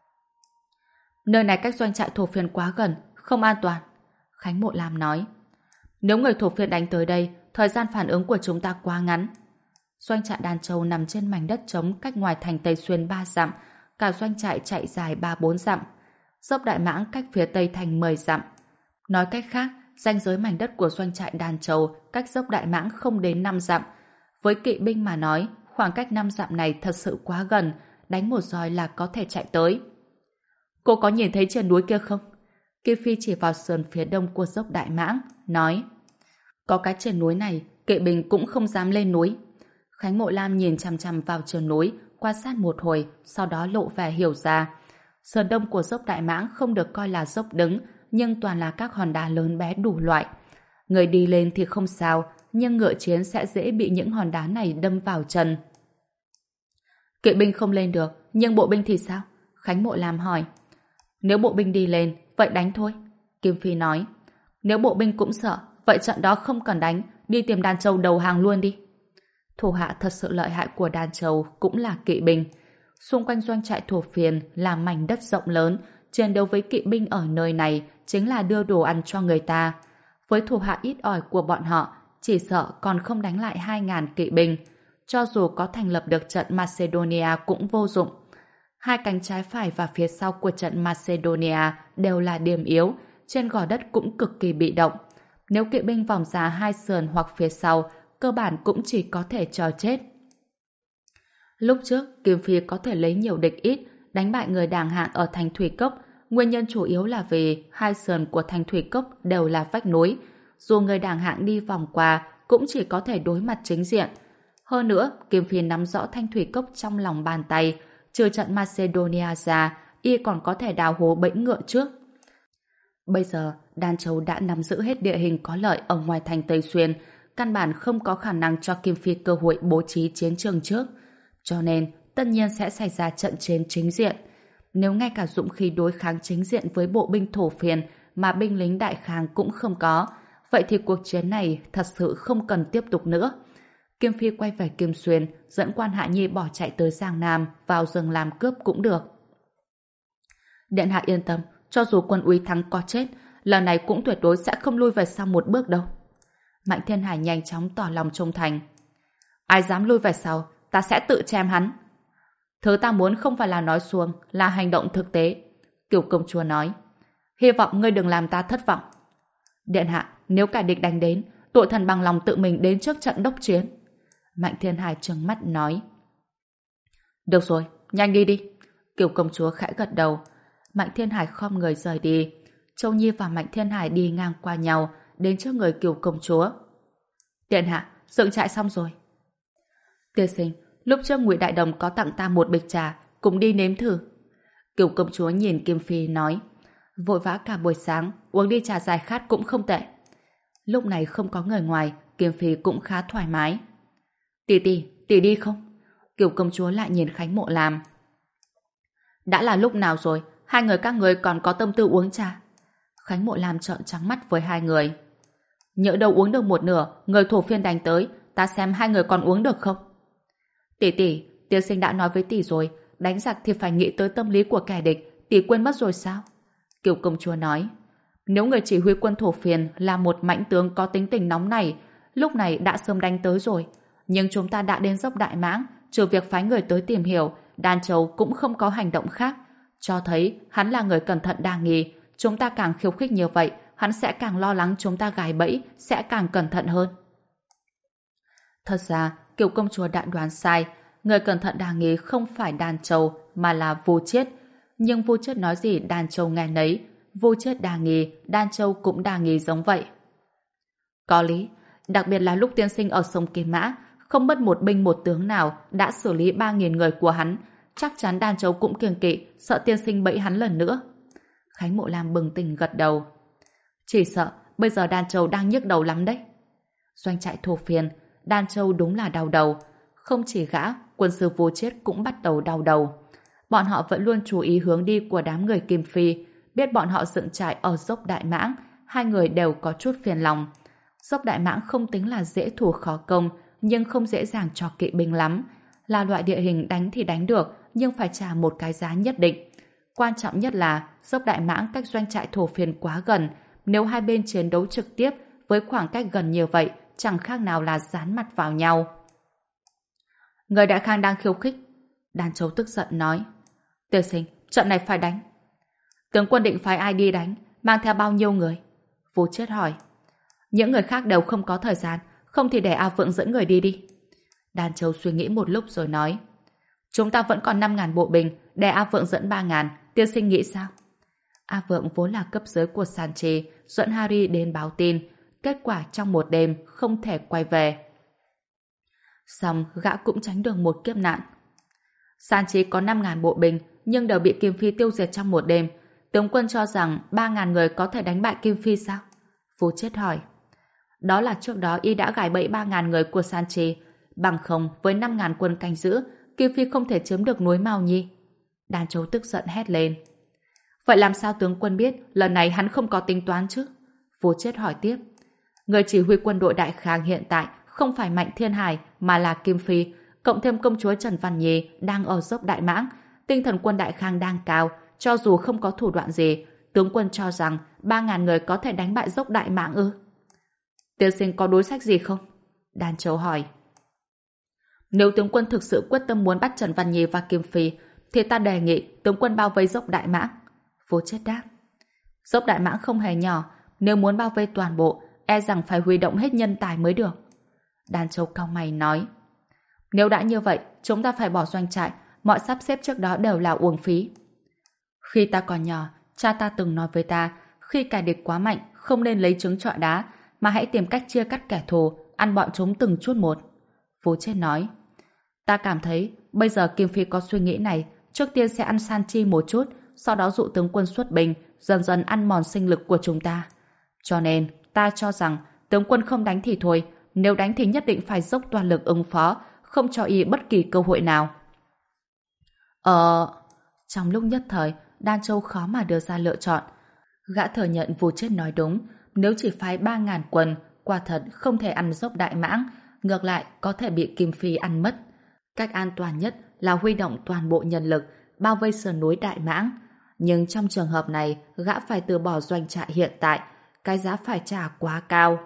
Nơi này cách doanh trại thổ phiên quá gần, không an toàn. Khánh Mộ Lam nói. Nếu người thổ phiên đánh tới đây, thời gian phản ứng của chúng ta quá ngắn. Doanh trại Đan Châu nằm trên mảnh đất trống cách ngoài thành Tây Xuyên ba dặm, cả doanh trại chạy dài ba bốn dặm. Dốc Đại Mãng cách phía tây thành mười dặm. Nói cách khác, ranh giới mảnh đất của doanh trại Đan Châu cách dốc Đại Mãng không đến năm dặm. Với kỵ binh mà nói, khoảng cách năm dặm này thật sự quá gần, đánh một roi là có thể chạy tới. Cô có nhìn thấy trên núi kia không? Kim Phi chỉ vào sườn phía đông của dốc Đại Mãng, nói: Có cái trên núi này, kỵ binh cũng không dám lên núi. Khánh Mộ Lam nhìn chằm chằm vào chân núi, quan sát một hồi, sau đó lộ vẻ hiểu ra. Sườn đông của dốc Đại Mãng không được coi là dốc đứng, nhưng toàn là các hòn đá lớn bé đủ loại. Người đi lên thì không sao, nhưng ngựa chiến sẽ dễ bị những hòn đá này đâm vào chân. Kỵ binh không lên được, nhưng bộ binh thì sao? Khánh Mộ Lam hỏi. Nếu bộ binh đi lên, vậy đánh thôi. Kim Phi nói. Nếu bộ binh cũng sợ, vậy trận đó không cần đánh, đi tìm Đan Châu đầu hàng luôn đi. Thủ hạ thật sự lợi hại của Đan Châu cũng là kỵ binh. Xung quanh doanh trại thổ phiền là mảnh đất rộng lớn, chiến đấu với kỵ binh ở nơi này chính là đưa đồ ăn cho người ta. Với thủ hạ ít ỏi của bọn họ, chỉ sợ còn không đánh lại hai ngàn kỵ binh. Cho dù có thành lập được trận Macedonia cũng vô dụng. Hai cánh trái phải và phía sau của trận Macedonia đều là điểm yếu, trên gò đất cũng cực kỳ bị động. Nếu kỵ binh vòng ra hai sườn hoặc phía sau, cơ bản cũng chỉ có thể chờ chết. Lúc trước, Kim Phi có thể lấy nhiều địch ít, đánh bại người đàng hạng ở thành Thủy Cốc. Nguyên nhân chủ yếu là vì hai sườn của thành Thủy Cốc đều là vách núi. Dù người đàng hạng đi vòng qua, cũng chỉ có thể đối mặt chính diện. Hơn nữa, Kim Phi nắm rõ thanh Thủy Cốc trong lòng bàn tay. Trừ trận Macedonia ra, y còn có thể đào hố bẫy ngựa trước. Bây giờ, Đan Châu đã nắm giữ hết địa hình có lợi ở ngoài thành Tây Xuyên, căn bản không có khả năng cho Kim Phi cơ hội bố trí chiến trường trước. Cho nên, tất nhiên sẽ xảy ra trận chiến chính diện. Nếu ngay cả dũng khí đối kháng chính diện với bộ binh thổ phiền mà binh lính Đại Khang cũng không có, vậy thì cuộc chiến này thật sự không cần tiếp tục nữa. Kim Phi quay về Kim Xuyên, dẫn quan Hạ Nhi bỏ chạy tới Giang Nam, vào rừng làm cướp cũng được. Điện hạ yên tâm, cho dù quân úy thắng có chết, lần này cũng tuyệt đối sẽ không lui về sau một bước đâu. Mạnh Thiên Hải nhanh chóng tỏ lòng trung thành. Ai dám lui về sau, ta sẽ tự chém hắn. Thứ ta muốn không phải là nói suông, là hành động thực tế. Kiều công chúa nói. Hy vọng ngươi đừng làm ta thất vọng. Điện hạ, nếu kẻ địch đánh đến, tội thần bằng lòng tự mình đến trước trận đốc chiến. Mạnh Thiên Hải trừng mắt nói. Được rồi, nhanh đi đi. Kiều công chúa khẽ gật đầu. Mạnh Thiên Hải khom người rời đi. Châu Nhi và Mạnh Thiên Hải đi ngang qua nhau, đến trước người Kiều công chúa. Điện hạ, dựng trại xong rồi. Tiên sinh, lúc trước Ngụy Đại Đồng có tặng ta một bịch trà, cùng đi nếm thử. Kiều công chúa nhìn Kim Phi nói. Vội vã cả buổi sáng, uống đi trà giải khát cũng không tệ. Lúc này không có người ngoài, Kim Phi cũng khá thoải mái. Tỷ tỷ, tỷ đi không? Kiều công chúa lại nhìn Khánh Mộ Lam. Đã là lúc nào rồi, hai người các người còn có tâm tư uống trà? Khánh Mộ Lam trợn trắng mắt với hai người. Nhỡ đâu uống được một nửa, người thổ phiên đánh tới, ta xem hai người còn uống được không? Tỷ tỷ, tiên sinh đã nói với tỷ rồi, đánh giặc thì phải nghĩ tới tâm lý của kẻ địch, tỷ quên mất rồi sao? Kiều công chúa nói. Nếu người chỉ huy quân thổ phiền là một mãnh tướng có tính tình nóng này, lúc này đã sớm đánh tới rồi. Nhưng chúng ta đã đến dốc Đại Mãng, trừ việc phái người tới tìm hiểu, Đan Châu cũng không có hành động khác. Cho thấy hắn là người cẩn thận đa nghi, chúng ta càng khiêu khích như vậy, hắn sẽ càng lo lắng chúng ta gài bẫy, sẽ càng cẩn thận hơn. Thật ra, Kiều công chúa đã đoán sai, người cẩn thận đa nghi không phải Đan Châu mà là Vu Chiết. Nhưng Vu Chiết nói gì Đan Châu nghe nấy, Vu Chiết đa nghi, Đan Châu cũng đa nghi giống vậy. Có lý, đặc biệt là lúc tiên sinh ở sông Kim Mã, không mất một binh một tướng nào đã xử lý ba nghìn người của hắn, chắc chắn Đan Châu cũng kiêng kỵ, sợ tiên sinh bẫy hắn lần nữa. Khánh Mộ Lam bừng tỉnh gật đầu. Chỉ sợ bây giờ Đan Châu đang nhức đầu lắm đấy. Doanh trại thổ phiền, Đan Châu đúng là đau đầu. Không chỉ gã, quân sư Vu Chiết cũng bắt đầu đau đầu. Bọn họ vẫn luôn chú ý hướng đi của đám người Kim Phi, biết bọn họ dựng trại ở dốc Đại Mãng, hai người đều có chút phiền lòng. Dốc Đại Mãng không tính là dễ thủ khó công, nhưng không dễ dàng cho kỵ binh lắm. Là loại địa hình đánh thì đánh được, nhưng phải trả một cái giá nhất định. Quan trọng nhất là dốc Đại Mãng cách doanh trại thổ phiền quá gần, nếu hai bên chiến đấu trực tiếp với khoảng cách gần như vậy, chẳng khác nào là dán mặt vào nhau. Người Đại Khang đang khiêu khích. Đan Châu tức giận nói. Tiên sinh, trận này phải đánh. Tướng quân định phái ai đi đánh, mang theo bao nhiêu người? Vu Chiết hỏi. Những người khác đều không có thời gian, không thì để A Phượng dẫn người đi đi. Đan Châu suy nghĩ một lúc rồi nói. Chúng ta vẫn còn năm ngàn bộ binh, để A Phượng dẫn ba ngàn, tiên sinh nghĩ sao? A Vượng vốn là cấp dưới của Sanchi, dẫn Harry đến báo tin. Kết quả trong một đêm không thể quay về. Xong gã cũng tránh được một kiếp nạn. Sanchi có năm ngàn bộ binh, nhưng đều bị Kim Phi tiêu diệt trong một đêm. Tướng quân cho rằng ba ngàn người có thể đánh bại Kim Phi sao? Phú Chết hỏi. Đó là trước đó y đã gài bẫy ba ngàn người của Sanchi. Bằng không, với năm ngàn quân canh giữ, Kim Phi không thể chiếm được núi Mao Nhi. Đan Châu tức giận hét lên. Vậy làm sao tướng quân biết lần này hắn không có tính toán chứ? Phú Chết hỏi tiếp. Người chỉ huy quân đội Đại Khang hiện tại không phải Mạnh Thiên Hải mà là Kim Phi, cộng thêm công chúa Trần Văn Nhi đang ở dốc Đại Mãng. Tinh thần quân Đại Khang đang cao, cho dù không có thủ đoạn gì, tướng quân cho rằng ba ngàn người có thể đánh bại dốc Đại Mãng ư? Tiên sinh có đối sách gì không? Đan Châu hỏi. Nếu tướng quân thực sự quyết tâm muốn bắt Trần Văn Nhi và Kim Phi, thì ta đề nghị tướng quân bao vây dốc Đại Mãng. Phú Chết đáp. Dốc Đại Mãng không hề nhỏ, nếu muốn bao vây toàn bộ, e rằng phải huy động hết nhân tài mới được. Đan Châu cau mày nói. Nếu đã như vậy, chúng ta phải bỏ doanh trại, mọi sắp xếp trước đó đều là uổng phí. Khi ta còn nhỏ, cha ta từng nói với ta, khi kẻ địch quá mạnh, không nên lấy trứng trọi đá, mà hãy tìm cách chia cắt kẻ thù, ăn bọn chúng từng chút một. Phú Chết nói. Ta cảm thấy, bây giờ Kim Phi có suy nghĩ này, trước tiên sẽ ăn Sanchi một chút, sau đó dụ tướng quân xuất binh, dần dần ăn mòn sinh lực của chúng ta. Cho nên, ta cho rằng, tướng quân không đánh thì thôi, nếu đánh thì nhất định phải dốc toàn lực ứng phó, không cho y bất kỳ cơ hội nào. Ờ... Trong lúc nhất thời, Đan Châu khó mà đưa ra lựa chọn. Gã thừa nhận Phú Chết nói đúng, nếu chỉ phái ba ngàn quân, quả thật không thể ăn dốc Đại Mãng, ngược lại có thể bị Kim Phi ăn mất. Cách an toàn nhất là huy động toàn bộ nhân lực, bao vây sườn núi Đại Mãng. Nhưng trong trường hợp này, gã phải từ bỏ doanh trại hiện tại, cái giá phải trả quá cao.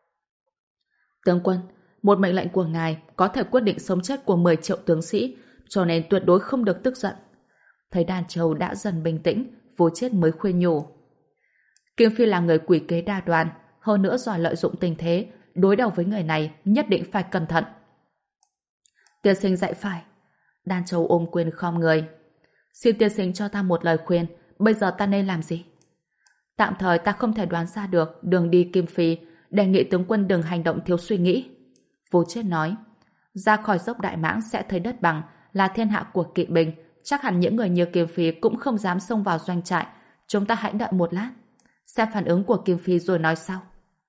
Tướng quân, một mệnh lệnh của ngài có thể quyết định sống chết của mười triệu tướng sĩ, cho nên tuyệt đối không được tức giận. Thấy Đan Châu đã dần bình tĩnh, Phú Chết mới khuyên nhủ. Kim Phi là người quỷ kế đa đoan, hơn nữa giỏi lợi dụng tình thế, đối đầu với người này nhất định phải cẩn thận. Tiên sinh dạy phải. Đan Châu ôm quyền khom người. Xin tiên sinh cho ta một lời khuyên, bây giờ ta nên làm gì? Tạm thời ta không thể đoán ra được đường đi Kim Phi, đề nghị tướng quân đừng hành động thiếu suy nghĩ. Phú Chết nói. Ra khỏi dốc Đại Mãng sẽ thấy đất bằng, là thiên hạ của kỵ binh, chắc hẳn những người như Kim Phi cũng không dám xông vào doanh trại. Chúng ta hãy đợi một lát, xem phản ứng của Kim Phi rồi nói sau.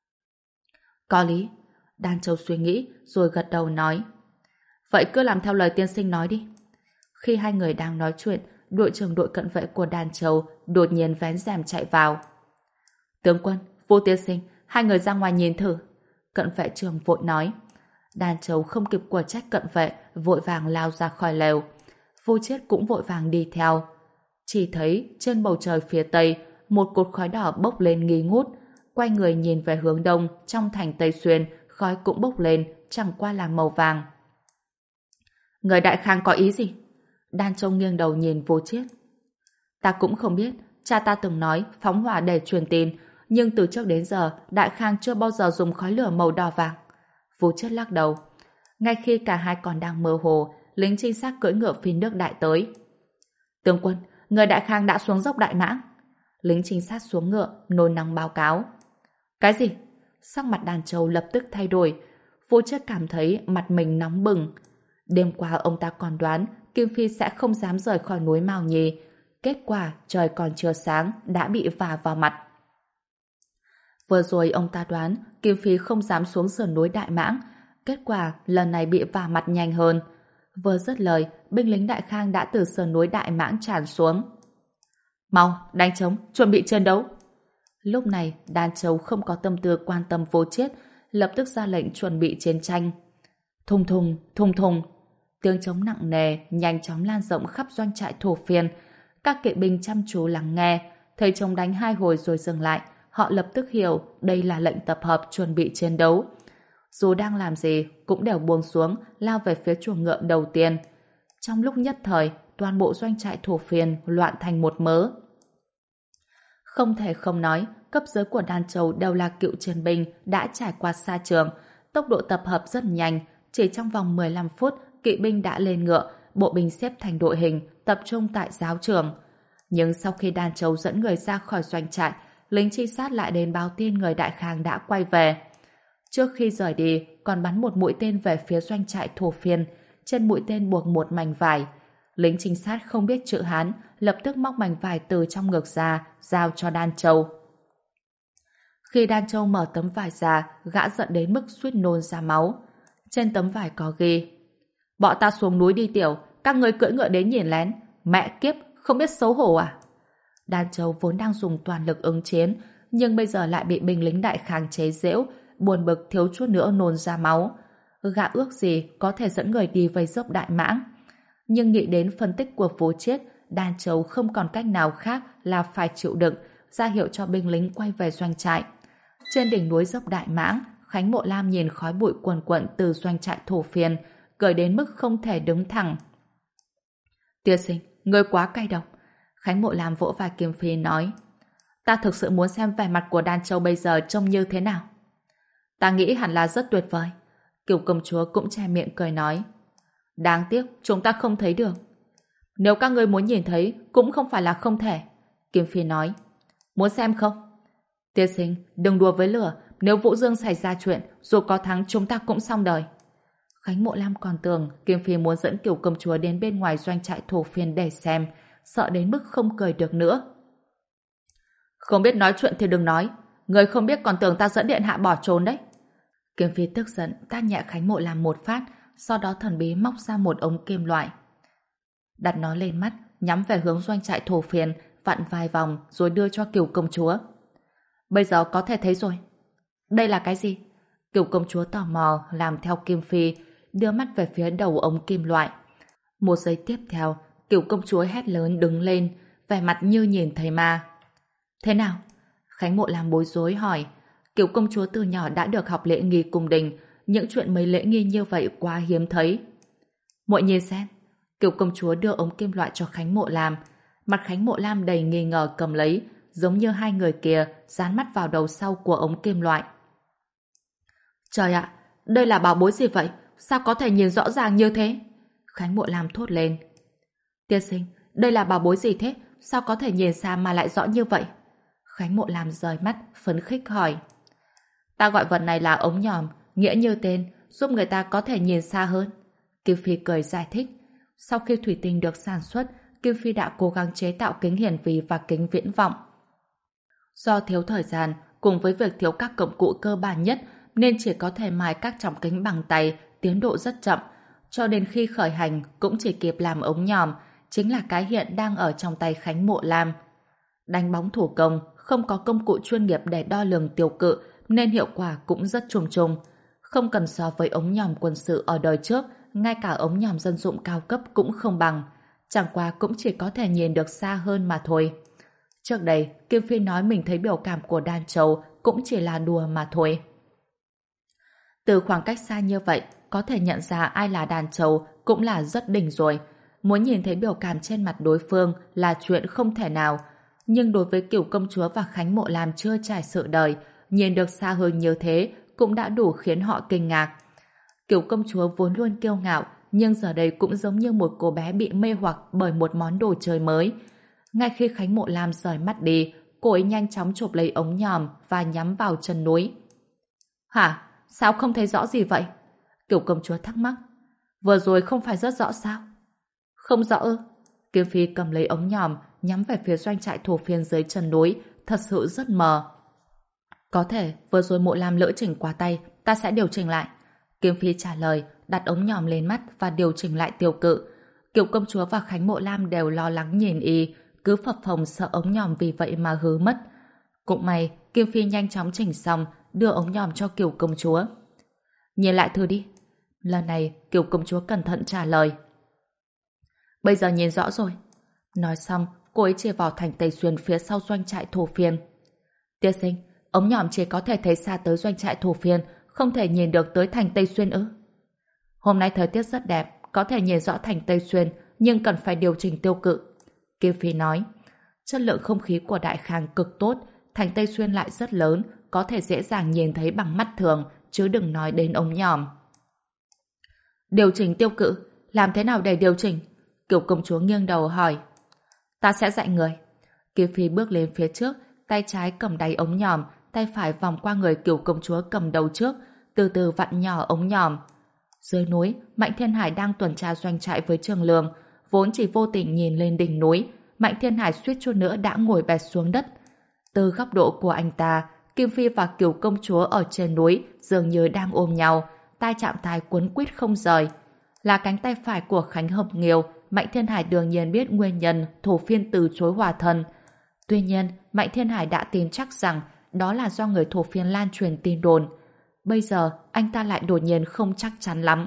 Có lý. Đan Châu suy nghĩ rồi gật đầu nói. Vậy cứ làm theo lời tiên sinh nói đi. Khi hai người đang nói chuyện, đội trưởng đội cận vệ của Đan Châu đột nhiên vén rèm chạy vào. Tướng quân, Vô tiên sinh, hai người ra ngoài nhìn thử. Cận vệ trưởng vội nói. Đan Châu không kịp của trách cận vệ, vội vàng lao ra khỏi lều. Vô Chết cũng vội vàng đi theo. Chỉ thấy trên bầu trời phía tây, một cột khói đỏ bốc lên nghi ngút. Quay người nhìn về hướng đông, trong thành Tây Xuyên, khói cũng bốc lên, chẳng qua là màu vàng. Người Đại Khang có ý gì? Đan Châu nghiêng đầu nhìn Vô Chết. Ta cũng không biết, cha ta từng nói phóng hỏa để truyền tin, nhưng từ trước đến giờ Đại Khang chưa bao giờ dùng khói lửa màu đỏ vàng. Vô Chết lắc đầu. Ngay khi cả hai còn đang mơ hồ, lính trinh sát cưỡi ngựa phi nước đại tới. Tướng quân, người Đại Khang đã xuống dốc Đại Mãng. Lính trinh sát xuống ngựa, nôn nóng báo cáo. Cái gì? Sắc mặt Đan Châu lập tức thay đổi. Vô Chết cảm thấy mặt mình nóng bừng. Đêm qua ông ta còn đoán Kim Phi sẽ không dám rời khỏi núi Mao Nhi. Kết quả trời còn chưa sáng đã bị vả vào mặt. Vừa rồi ông ta đoán Kim Phi không dám xuống sườn núi Đại Mãng. Kết quả lần này bị vả mặt nhanh hơn. Vừa dứt lời, binh lính Đại Khang đã từ sườn núi Đại Mãng tràn xuống. Mau, đánh trống, chuẩn bị chiến đấu. Lúc này, Đan Châu không có tâm tư quan tâm Vô Chết, lập tức ra lệnh chuẩn bị chiến tranh. Thùng thùng, thùng thùng. Tiếng trống nặng nề, nhanh chóng lan rộng khắp doanh trại Thổ Phiên. Các kỵ binh chăm chú lắng nghe, thấy trống đánh hai hồi rồi dừng lại, họ lập tức hiểu đây là lệnh tập hợp chuẩn bị chiến đấu. Dù đang làm gì, cũng đều buông xuống, lao về phía chuồng ngựa đầu tiên. Trong lúc nhất thời, toàn bộ doanh trại Thổ Phiên loạn thành một mớ. Không thể không nói, cấp dưới của Đan Châu đều là cựu chiến binh đã trải qua xa trường, tốc độ tập hợp rất nhanh, chỉ trong vòng mười lăm phút, kỵ binh đã lên ngựa, bộ binh xếp thành đội hình, tập trung tại giáo trường. Nhưng sau khi Đan Châu dẫn người ra khỏi doanh trại, lính trinh sát lại đến báo tin người Đại Khang đã quay về. Trước khi rời đi, còn bắn một mũi tên về phía doanh trại Thổ Phiên. Trên mũi tên buộc một mảnh vải. Lính trinh sát không biết chữ Hán, lập tức móc mảnh vải từ trong ngực ra, giao cho Đan Châu. Khi Đan Châu mở tấm vải ra, gã giận đến mức suýt nôn ra máu. Trên tấm vải có ghi: Bọn ta xuống núi đi tiểu, các người cưỡi ngựa đến nhìn lén. Mẹ kiếp, không biết xấu hổ à? Đan Châu vốn đang dùng toàn lực ứng chiến, nhưng bây giờ lại bị binh lính Đại Khang chế giễu, buồn bực thiếu chút nữa nôn ra máu. Gã ước gì có thể dẫn người đi vây dốc Đại Mãng. Nhưng nghĩ đến phân tích của Phú Chiết, Đan Châu không còn cách nào khác là phải chịu đựng, ra hiệu cho binh lính quay về doanh trại. Trên đỉnh núi dốc Đại Mãng, Khánh Mộ Lam nhìn khói bụi quần quận từ doanh trại Thổ Phiên, cười đến mức không thể đứng thẳng. Tiên sinh, ngươi quá cay độc. Khánh Mộ Lam vỗ vai Kim Phi nói: Ta thực sự muốn xem vẻ mặt của Đan Châu bây giờ trông như thế nào. Ta nghĩ hẳn là rất tuyệt vời. Kiều công chúa cũng che miệng cười nói: Đáng tiếc chúng ta không thấy được. Nếu các ngươi muốn nhìn thấy cũng không phải là không thể. Kim Phi nói: Muốn xem không? Tiên sinh, đừng đùa với lửa. Nếu Vũ Dương xảy ra chuyện, dù có thắng chúng ta cũng xong đời. Khánh Mộ Lam còn tưởng Kim Phi muốn dẫn Kiều công chúa đến bên ngoài doanh trại Thổ Phiên để xem, sợ đến mức không cười được nữa. Không biết nói chuyện thì đừng nói. Người không biết còn tưởng ta dẫn điện hạ bỏ trốn đấy. Kim Phi tức giận tát nhẹ Khánh Mộ Lam một phát, sau đó thần bí móc ra một ống kim loại, đặt nó lên mắt, nhắm về hướng doanh trại Thổ Phiên, vặn vài vòng rồi đưa cho Kiều công chúa. Bây giờ có thể thấy rồi. Đây là cái gì? Kiều công chúa tò mò làm theo Kim Phi, đưa mắt về phía đầu ống kim loại. Một giây tiếp theo, Kiều công chúa hét lớn đứng lên, vẻ mặt như nhìn thấy ma. Thế nào? Khánh Mộ Lam bối rối hỏi. Kiều công chúa từ nhỏ đã được học lễ nghi cung đình, những chuyện mấy lễ nghi như vậy quá hiếm thấy. Muội nhìn xem. Kiều công chúa đưa ống kim loại cho Khánh Mộ Lam. Mặt Khánh Mộ Lam đầy nghi ngờ cầm lấy, giống như hai người kia dán mắt vào đầu sau của ống kim loại. Trời ạ, đây là bảo bối gì vậy? Sao có thể nhìn rõ ràng như thế? Khánh Mộ Lam thốt lên. Tiên sinh, đây là bảo bối gì thế? Sao có thể nhìn xa mà lại rõ như vậy? Khánh Mộ Lam rời mắt, phấn khích hỏi. Ta gọi vật này là ống nhòm, nghĩa như tên, giúp người ta có thể nhìn xa hơn. Kim Phi cười giải thích. Sau khi thủy tinh được sản xuất, Kim Phi đã cố gắng chế tạo kính hiển vi và kính viễn vọng. Do thiếu thời gian, cùng với việc thiếu các công cụ cơ bản nhất, nên chỉ có thể mài các trọng kính bằng tay, tiến độ rất chậm. Cho đến khi khởi hành, cũng chỉ kịp làm ống nhòm, chính là cái hiện đang ở trong tay Khánh Mộ Lam. Đánh bóng thủ công, không có công cụ chuyên nghiệp để đo lường tiêu cự, nên hiệu quả cũng rất trùng trùng. Không cần so với ống nhòm quân sự ở đời trước, ngay cả ống nhòm dân dụng cao cấp cũng không bằng. Chẳng qua cũng chỉ có thể nhìn được xa hơn mà thôi. Trước đây, Kim Phi nói mình thấy biểu cảm của Đan Châu cũng chỉ là đùa mà thôi. Từ khoảng cách xa như vậy, có thể nhận ra ai là Đan Châu cũng là rất đỉnh rồi. Muốn nhìn thấy biểu cảm trên mặt đối phương là chuyện không thể nào. Nhưng đối với Kiều công chúa và Khánh Mộ Lam chưa trải sự đời, nhìn được xa hơn như thế cũng đã đủ khiến họ kinh ngạc. Kiều công chúa vốn luôn kiêu ngạo, nhưng giờ đây cũng giống như một cô bé bị mê hoặc bởi một món đồ chơi mới. Ngay khi Khánh Mộ Lam rời mắt đi, cô ấy nhanh chóng chụp lấy ống nhòm và nhắm vào chân núi. Hả? Sao không thấy rõ gì vậy? Kiều công chúa thắc mắc. Vừa rồi không phải rất rõ sao? Không rõ ư? Kim Phi cầm lấy ống nhòm, nhắm về phía doanh trại Thổ Phiên dưới chân núi, thật sự rất mờ. Có thể vừa rồi Mộ Lam lỡ chỉnh quá tay, ta sẽ điều chỉnh lại. Kim Phi trả lời, đặt ống nhòm lên mắt và điều chỉnh lại tiêu cự. Kiều công chúa và Khánh Mộ Lam đều lo lắng nhìn y, cứ phập phồng sợ ống nhòm vì vậy mà hư mất. Cũng may, Kim Phi nhanh chóng chỉnh xong, đưa ống nhòm cho Kiều công chúa. Nhìn lại thử đi. Lần này, Kiều công chúa cẩn thận trả lời. Bây giờ nhìn rõ rồi. Nói xong, cô ấy chỉ vào thành Tây Xuyên phía sau doanh trại Thổ Phiên. Tiên sinh, ống nhòm chỉ có thể thấy xa tới doanh trại Thổ Phiên, không thể nhìn được tới thành Tây Xuyên ư? Hôm nay thời tiết rất đẹp, có thể nhìn rõ thành Tây Xuyên, nhưng cần phải điều chỉnh tiêu cự. Kim Phi nói, chất lượng không khí của Đại Khang cực tốt, thành Tây Xuyên lại rất lớn, có thể dễ dàng nhìn thấy bằng mắt thường, chứ đừng nói đến ống nhòm. Điều chỉnh tiêu cự, làm thế nào để điều chỉnh? Kiều công chúa nghiêng đầu hỏi. Ta sẽ dạy người. Kim Phi bước lên phía trước, tay trái cầm đáy ống nhòm, tay phải vòng qua người Cửu công chúa cầm đầu trước, từ từ vặn nhỏ ống nhòm. Dưới núi, Mạnh Thiên Hải đang tuần tra doanh trại với Trường Lương, vốn chỉ vô tình nhìn lên đỉnh núi, Mạnh Thiên Hải suýt chút nữa đã ngồi bệt xuống đất. Từ góc độ của anh ta, Kim Phi và Cửu công chúa ở trên núi dường như đang ôm nhau, tai chạm tai cuốn quýt không rời. Là cánh tay phải của Khánh Hợp Nghiêu, Mạnh Thiên Hải đương nhiên biết nguyên nhân Thổ Phiên từ chối hòa thân. Tuy nhiên, Mạnh Thiên Hải đã tin chắc rằng đó là do người Thổ Phiên lan truyền tin đồn. Bây giờ, anh ta lại đột nhiên không chắc chắn lắm.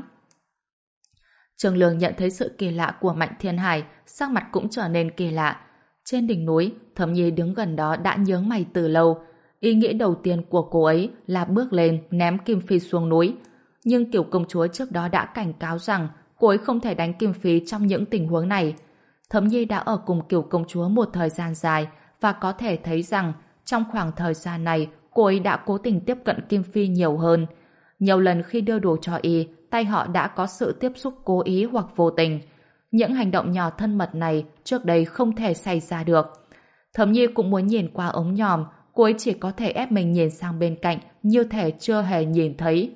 Trường Lương nhận thấy sự kỳ lạ của Mạnh Thiên Hải, sắc mặt cũng trở nên kỳ lạ. Trên đỉnh núi, Thẩm Nhi đứng gần đó đã nhướng mày từ lâu. Ý nghĩ đầu tiên của cô ấy là bước lên ném Kim Phi xuống núi. Nhưng Cửu công chúa trước đó đã cảnh cáo rằng cô ấy không thể đánh Kim Phi trong những tình huống này. Thẩm Nhi đã ở cùng Cửu công chúa một thời gian dài và có thể thấy rằng trong khoảng thời gian này cô ấy đã cố tình tiếp cận Kim Phi nhiều hơn. Nhiều lần khi đưa đồ cho y, tay họ đã có sự tiếp xúc cố ý hoặc vô tình. Những hành động nhỏ thân mật này trước đây không thể xảy ra được. Thẩm Nhi cũng muốn nhìn qua ống nhòm, cô ấy chỉ có thể ép mình nhìn sang bên cạnh như thể chưa hề nhìn thấy.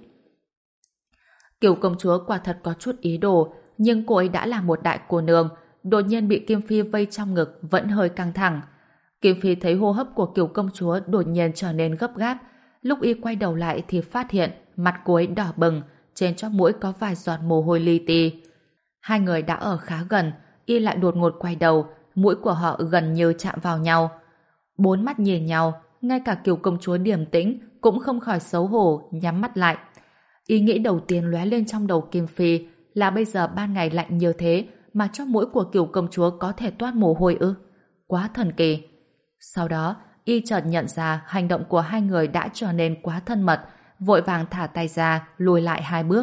Cửu công chúa quả thật có chút ý đồ, nhưng cô ấy đã là một đại cô nương, đột nhiên bị Kim Phi vây trong ngực vẫn hơi căng thẳng. Kim Phi thấy hô hấp của Cửu công chúa đột nhiên trở nên gấp gáp, lúc y quay đầu lại thì phát hiện mặt cô ấy đỏ bừng, trên chóp mũi có vài giọt mồ hôi li ti. Hai người đã ở khá gần, y lại đột ngột quay đầu, mũi của họ gần như chạm vào nhau. Bốn mắt nhìn nhau, ngay cả Cửu công chúa điềm tĩnh cũng không khỏi xấu hổ nhắm mắt lại. Ý nghĩ đầu tiên lóe lên trong đầu Kim Phi là bây giờ ban ngày lạnh như thế mà chóp mũi của Cửu công chúa có thể toát mồ hôi ư? Quá thần kỳ. Sau đó, y chợt nhận ra hành động của hai người đã trở nên quá thân mật, vội vàng thả tay ra, lùi lại hai bước.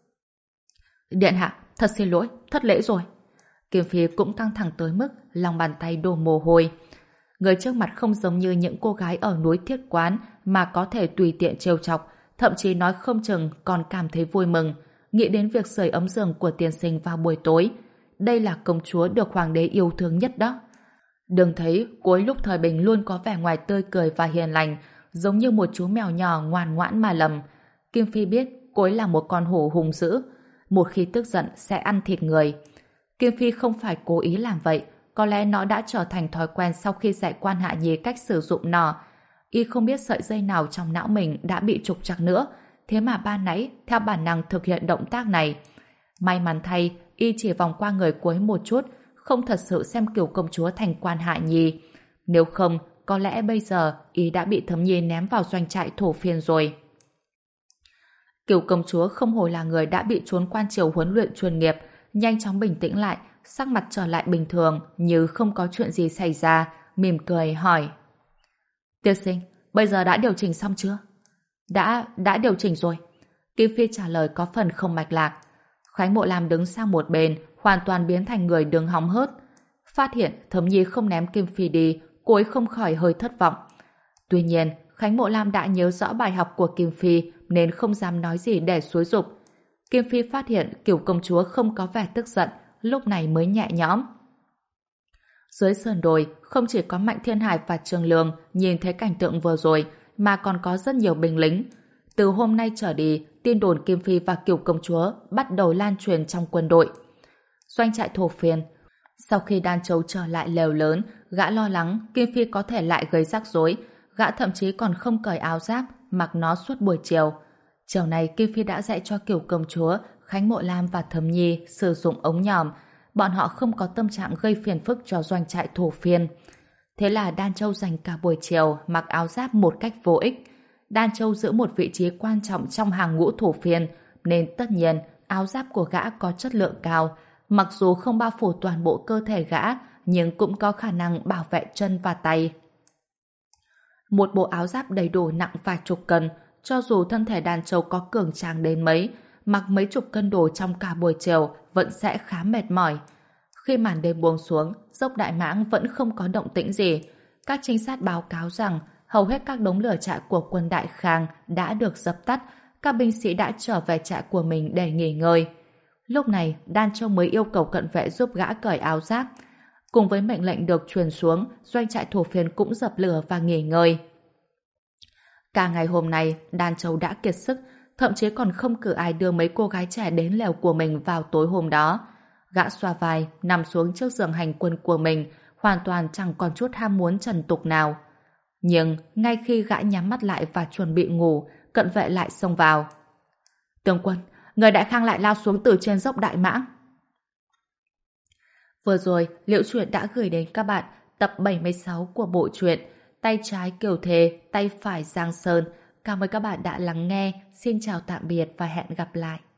Điện hạ, thật xin lỗi, thất lễ rồi. Kim Phi cũng căng thẳng tới mức lòng bàn tay đổ mồ hôi. Người trước mặt không giống như những cô gái ở núi Thiết Quán mà có thể tùy tiện trêu chọc, thậm chí nói không chừng còn cảm thấy vui mừng, nghĩ đến việc sưởi ấm giường của tiên sinh vào buổi tối. Đây là công chúa được hoàng đế yêu thương nhất đó. Đừng thấy cô ấy lúc thời bình luôn có vẻ ngoài tươi cười và hiền lành, giống như một chú mèo nhỏ ngoan ngoãn mà lầm. Kim Phi biết cô ấy là một con hổ hung dữ, một khi tức giận sẽ ăn thịt người. Kim Phi không phải cố ý làm vậy, có lẽ nó đã trở thành thói quen sau khi dạy Quan Hạ Nhi cách sử dụng nó. Y không biết sợi dây nào trong não mình đã bị trục trặc nữa, thế mà ban nãy theo bản năng thực hiện động tác này. May mắn thay, y chỉ vòng qua người cô ấy một chút, không thật sự xem Cửu công chúa thành Quan Hạ Nhi. Nếu không, có lẽ bây giờ y đã bị Thẩm Nhi ném vào doanh trại Thổ Phiên rồi. Cửu công chúa không hổ là người đã bị trốn quan triều huấn luyện chuyên nghiệp, nhanh chóng bình tĩnh lại, sắc mặt trở lại bình thường như không có chuyện gì xảy ra, mỉm cười hỏi: Tiên sinh, bây giờ đã điều chỉnh xong chưa? Đã, đã điều chỉnh rồi. Kim Phi trả lời có phần không mạch lạc. Khánh Mộ Lam đứng sang một bên, hoàn toàn biến thành người đứng hóng hớt. Phát hiện Thẩm Nhi không ném Kim Phi đi, cô ấy không khỏi hơi thất vọng. Tuy nhiên, Khánh Mộ Lam đã nhớ rõ bài học của Kim Phi nên không dám nói gì để xúi giục. Kim Phi phát hiện Cửu công chúa không có vẻ tức giận, lúc này mới nhẹ nhõm. Dưới sườn đồi, không chỉ có Mạnh Thiên Hải và Trường Lương nhìn thấy cảnh tượng vừa rồi, mà còn có rất nhiều binh lính. Từ hôm nay trở đi, tin đồn Kim Phi và Cửu công chúa bắt đầu lan truyền trong quân đội. Doanh trại Thổ Phiên. Sau khi Đan Châu trở lại lều lớn, gã lo lắng Kim Phi có thể lại gây rắc rối. Gã thậm chí còn không cởi áo giáp, mặc nó suốt buổi chiều. Chiều này Kim Phi đã dạy cho Cửu công chúa, Khánh Mộ Lam và Thẩm Nhi sử dụng ống nhòm. Bọn họ không có tâm trạng gây phiền phức cho doanh trại Thổ Phiên. Thế là Đan Châu dành cả buổi chiều mặc áo giáp một cách vô ích. Đan Châu giữ một vị trí quan trọng trong hàng ngũ Thổ Phiên, nên tất nhiên áo giáp của gã có chất lượng cao. Mặc dù không bao phủ toàn bộ cơ thể gã, nhưng cũng có khả năng bảo vệ chân và tay. Một bộ áo giáp đầy đủ nặng vài chục cân, cho dù thân thể Đan Châu có cường tráng đến mấy, mặc mấy chục cân đồ trong cả buổi chiều vẫn sẽ khá mệt mỏi. Khi màn đêm buông xuống, dốc Đại Mãng vẫn không có động tĩnh gì. Các trinh sát báo cáo rằng hầu hết các đống lửa trại của quân Đại Khang đã được dập tắt, các binh sĩ đã trở về trại của mình để nghỉ ngơi. Lúc này, Đan Châu mới yêu cầu cận vệ giúp gã cởi áo giáp. Cùng với mệnh lệnh được truyền xuống, doanh trại thổ phiên cũng dập lửa và nghỉ ngơi. Cả ngày hôm nay, đàn trâu đã kiệt sức, thậm chí còn không cử ai đưa mấy cô gái trẻ đến lều của mình vào tối hôm đó. Gã xoa vai, nằm xuống trước giường hành quân của mình, hoàn toàn chẳng còn chút ham muốn trần tục nào. Nhưng, ngay khi gã nhắm mắt lại và chuẩn bị ngủ, cận vệ lại xông vào. Tướng quân, người Đại Khang lại lao xuống từ trên dốc Đại Mãng. Vừa rồi, Liễu Truyện đã gửi đến các bạn tập bảy mươi sáu của bộ truyện Tay trái Kiều Thề, tay phải Giang Sơn. Cảm ơn các bạn đã lắng nghe. Xin chào tạm biệt và hẹn gặp lại.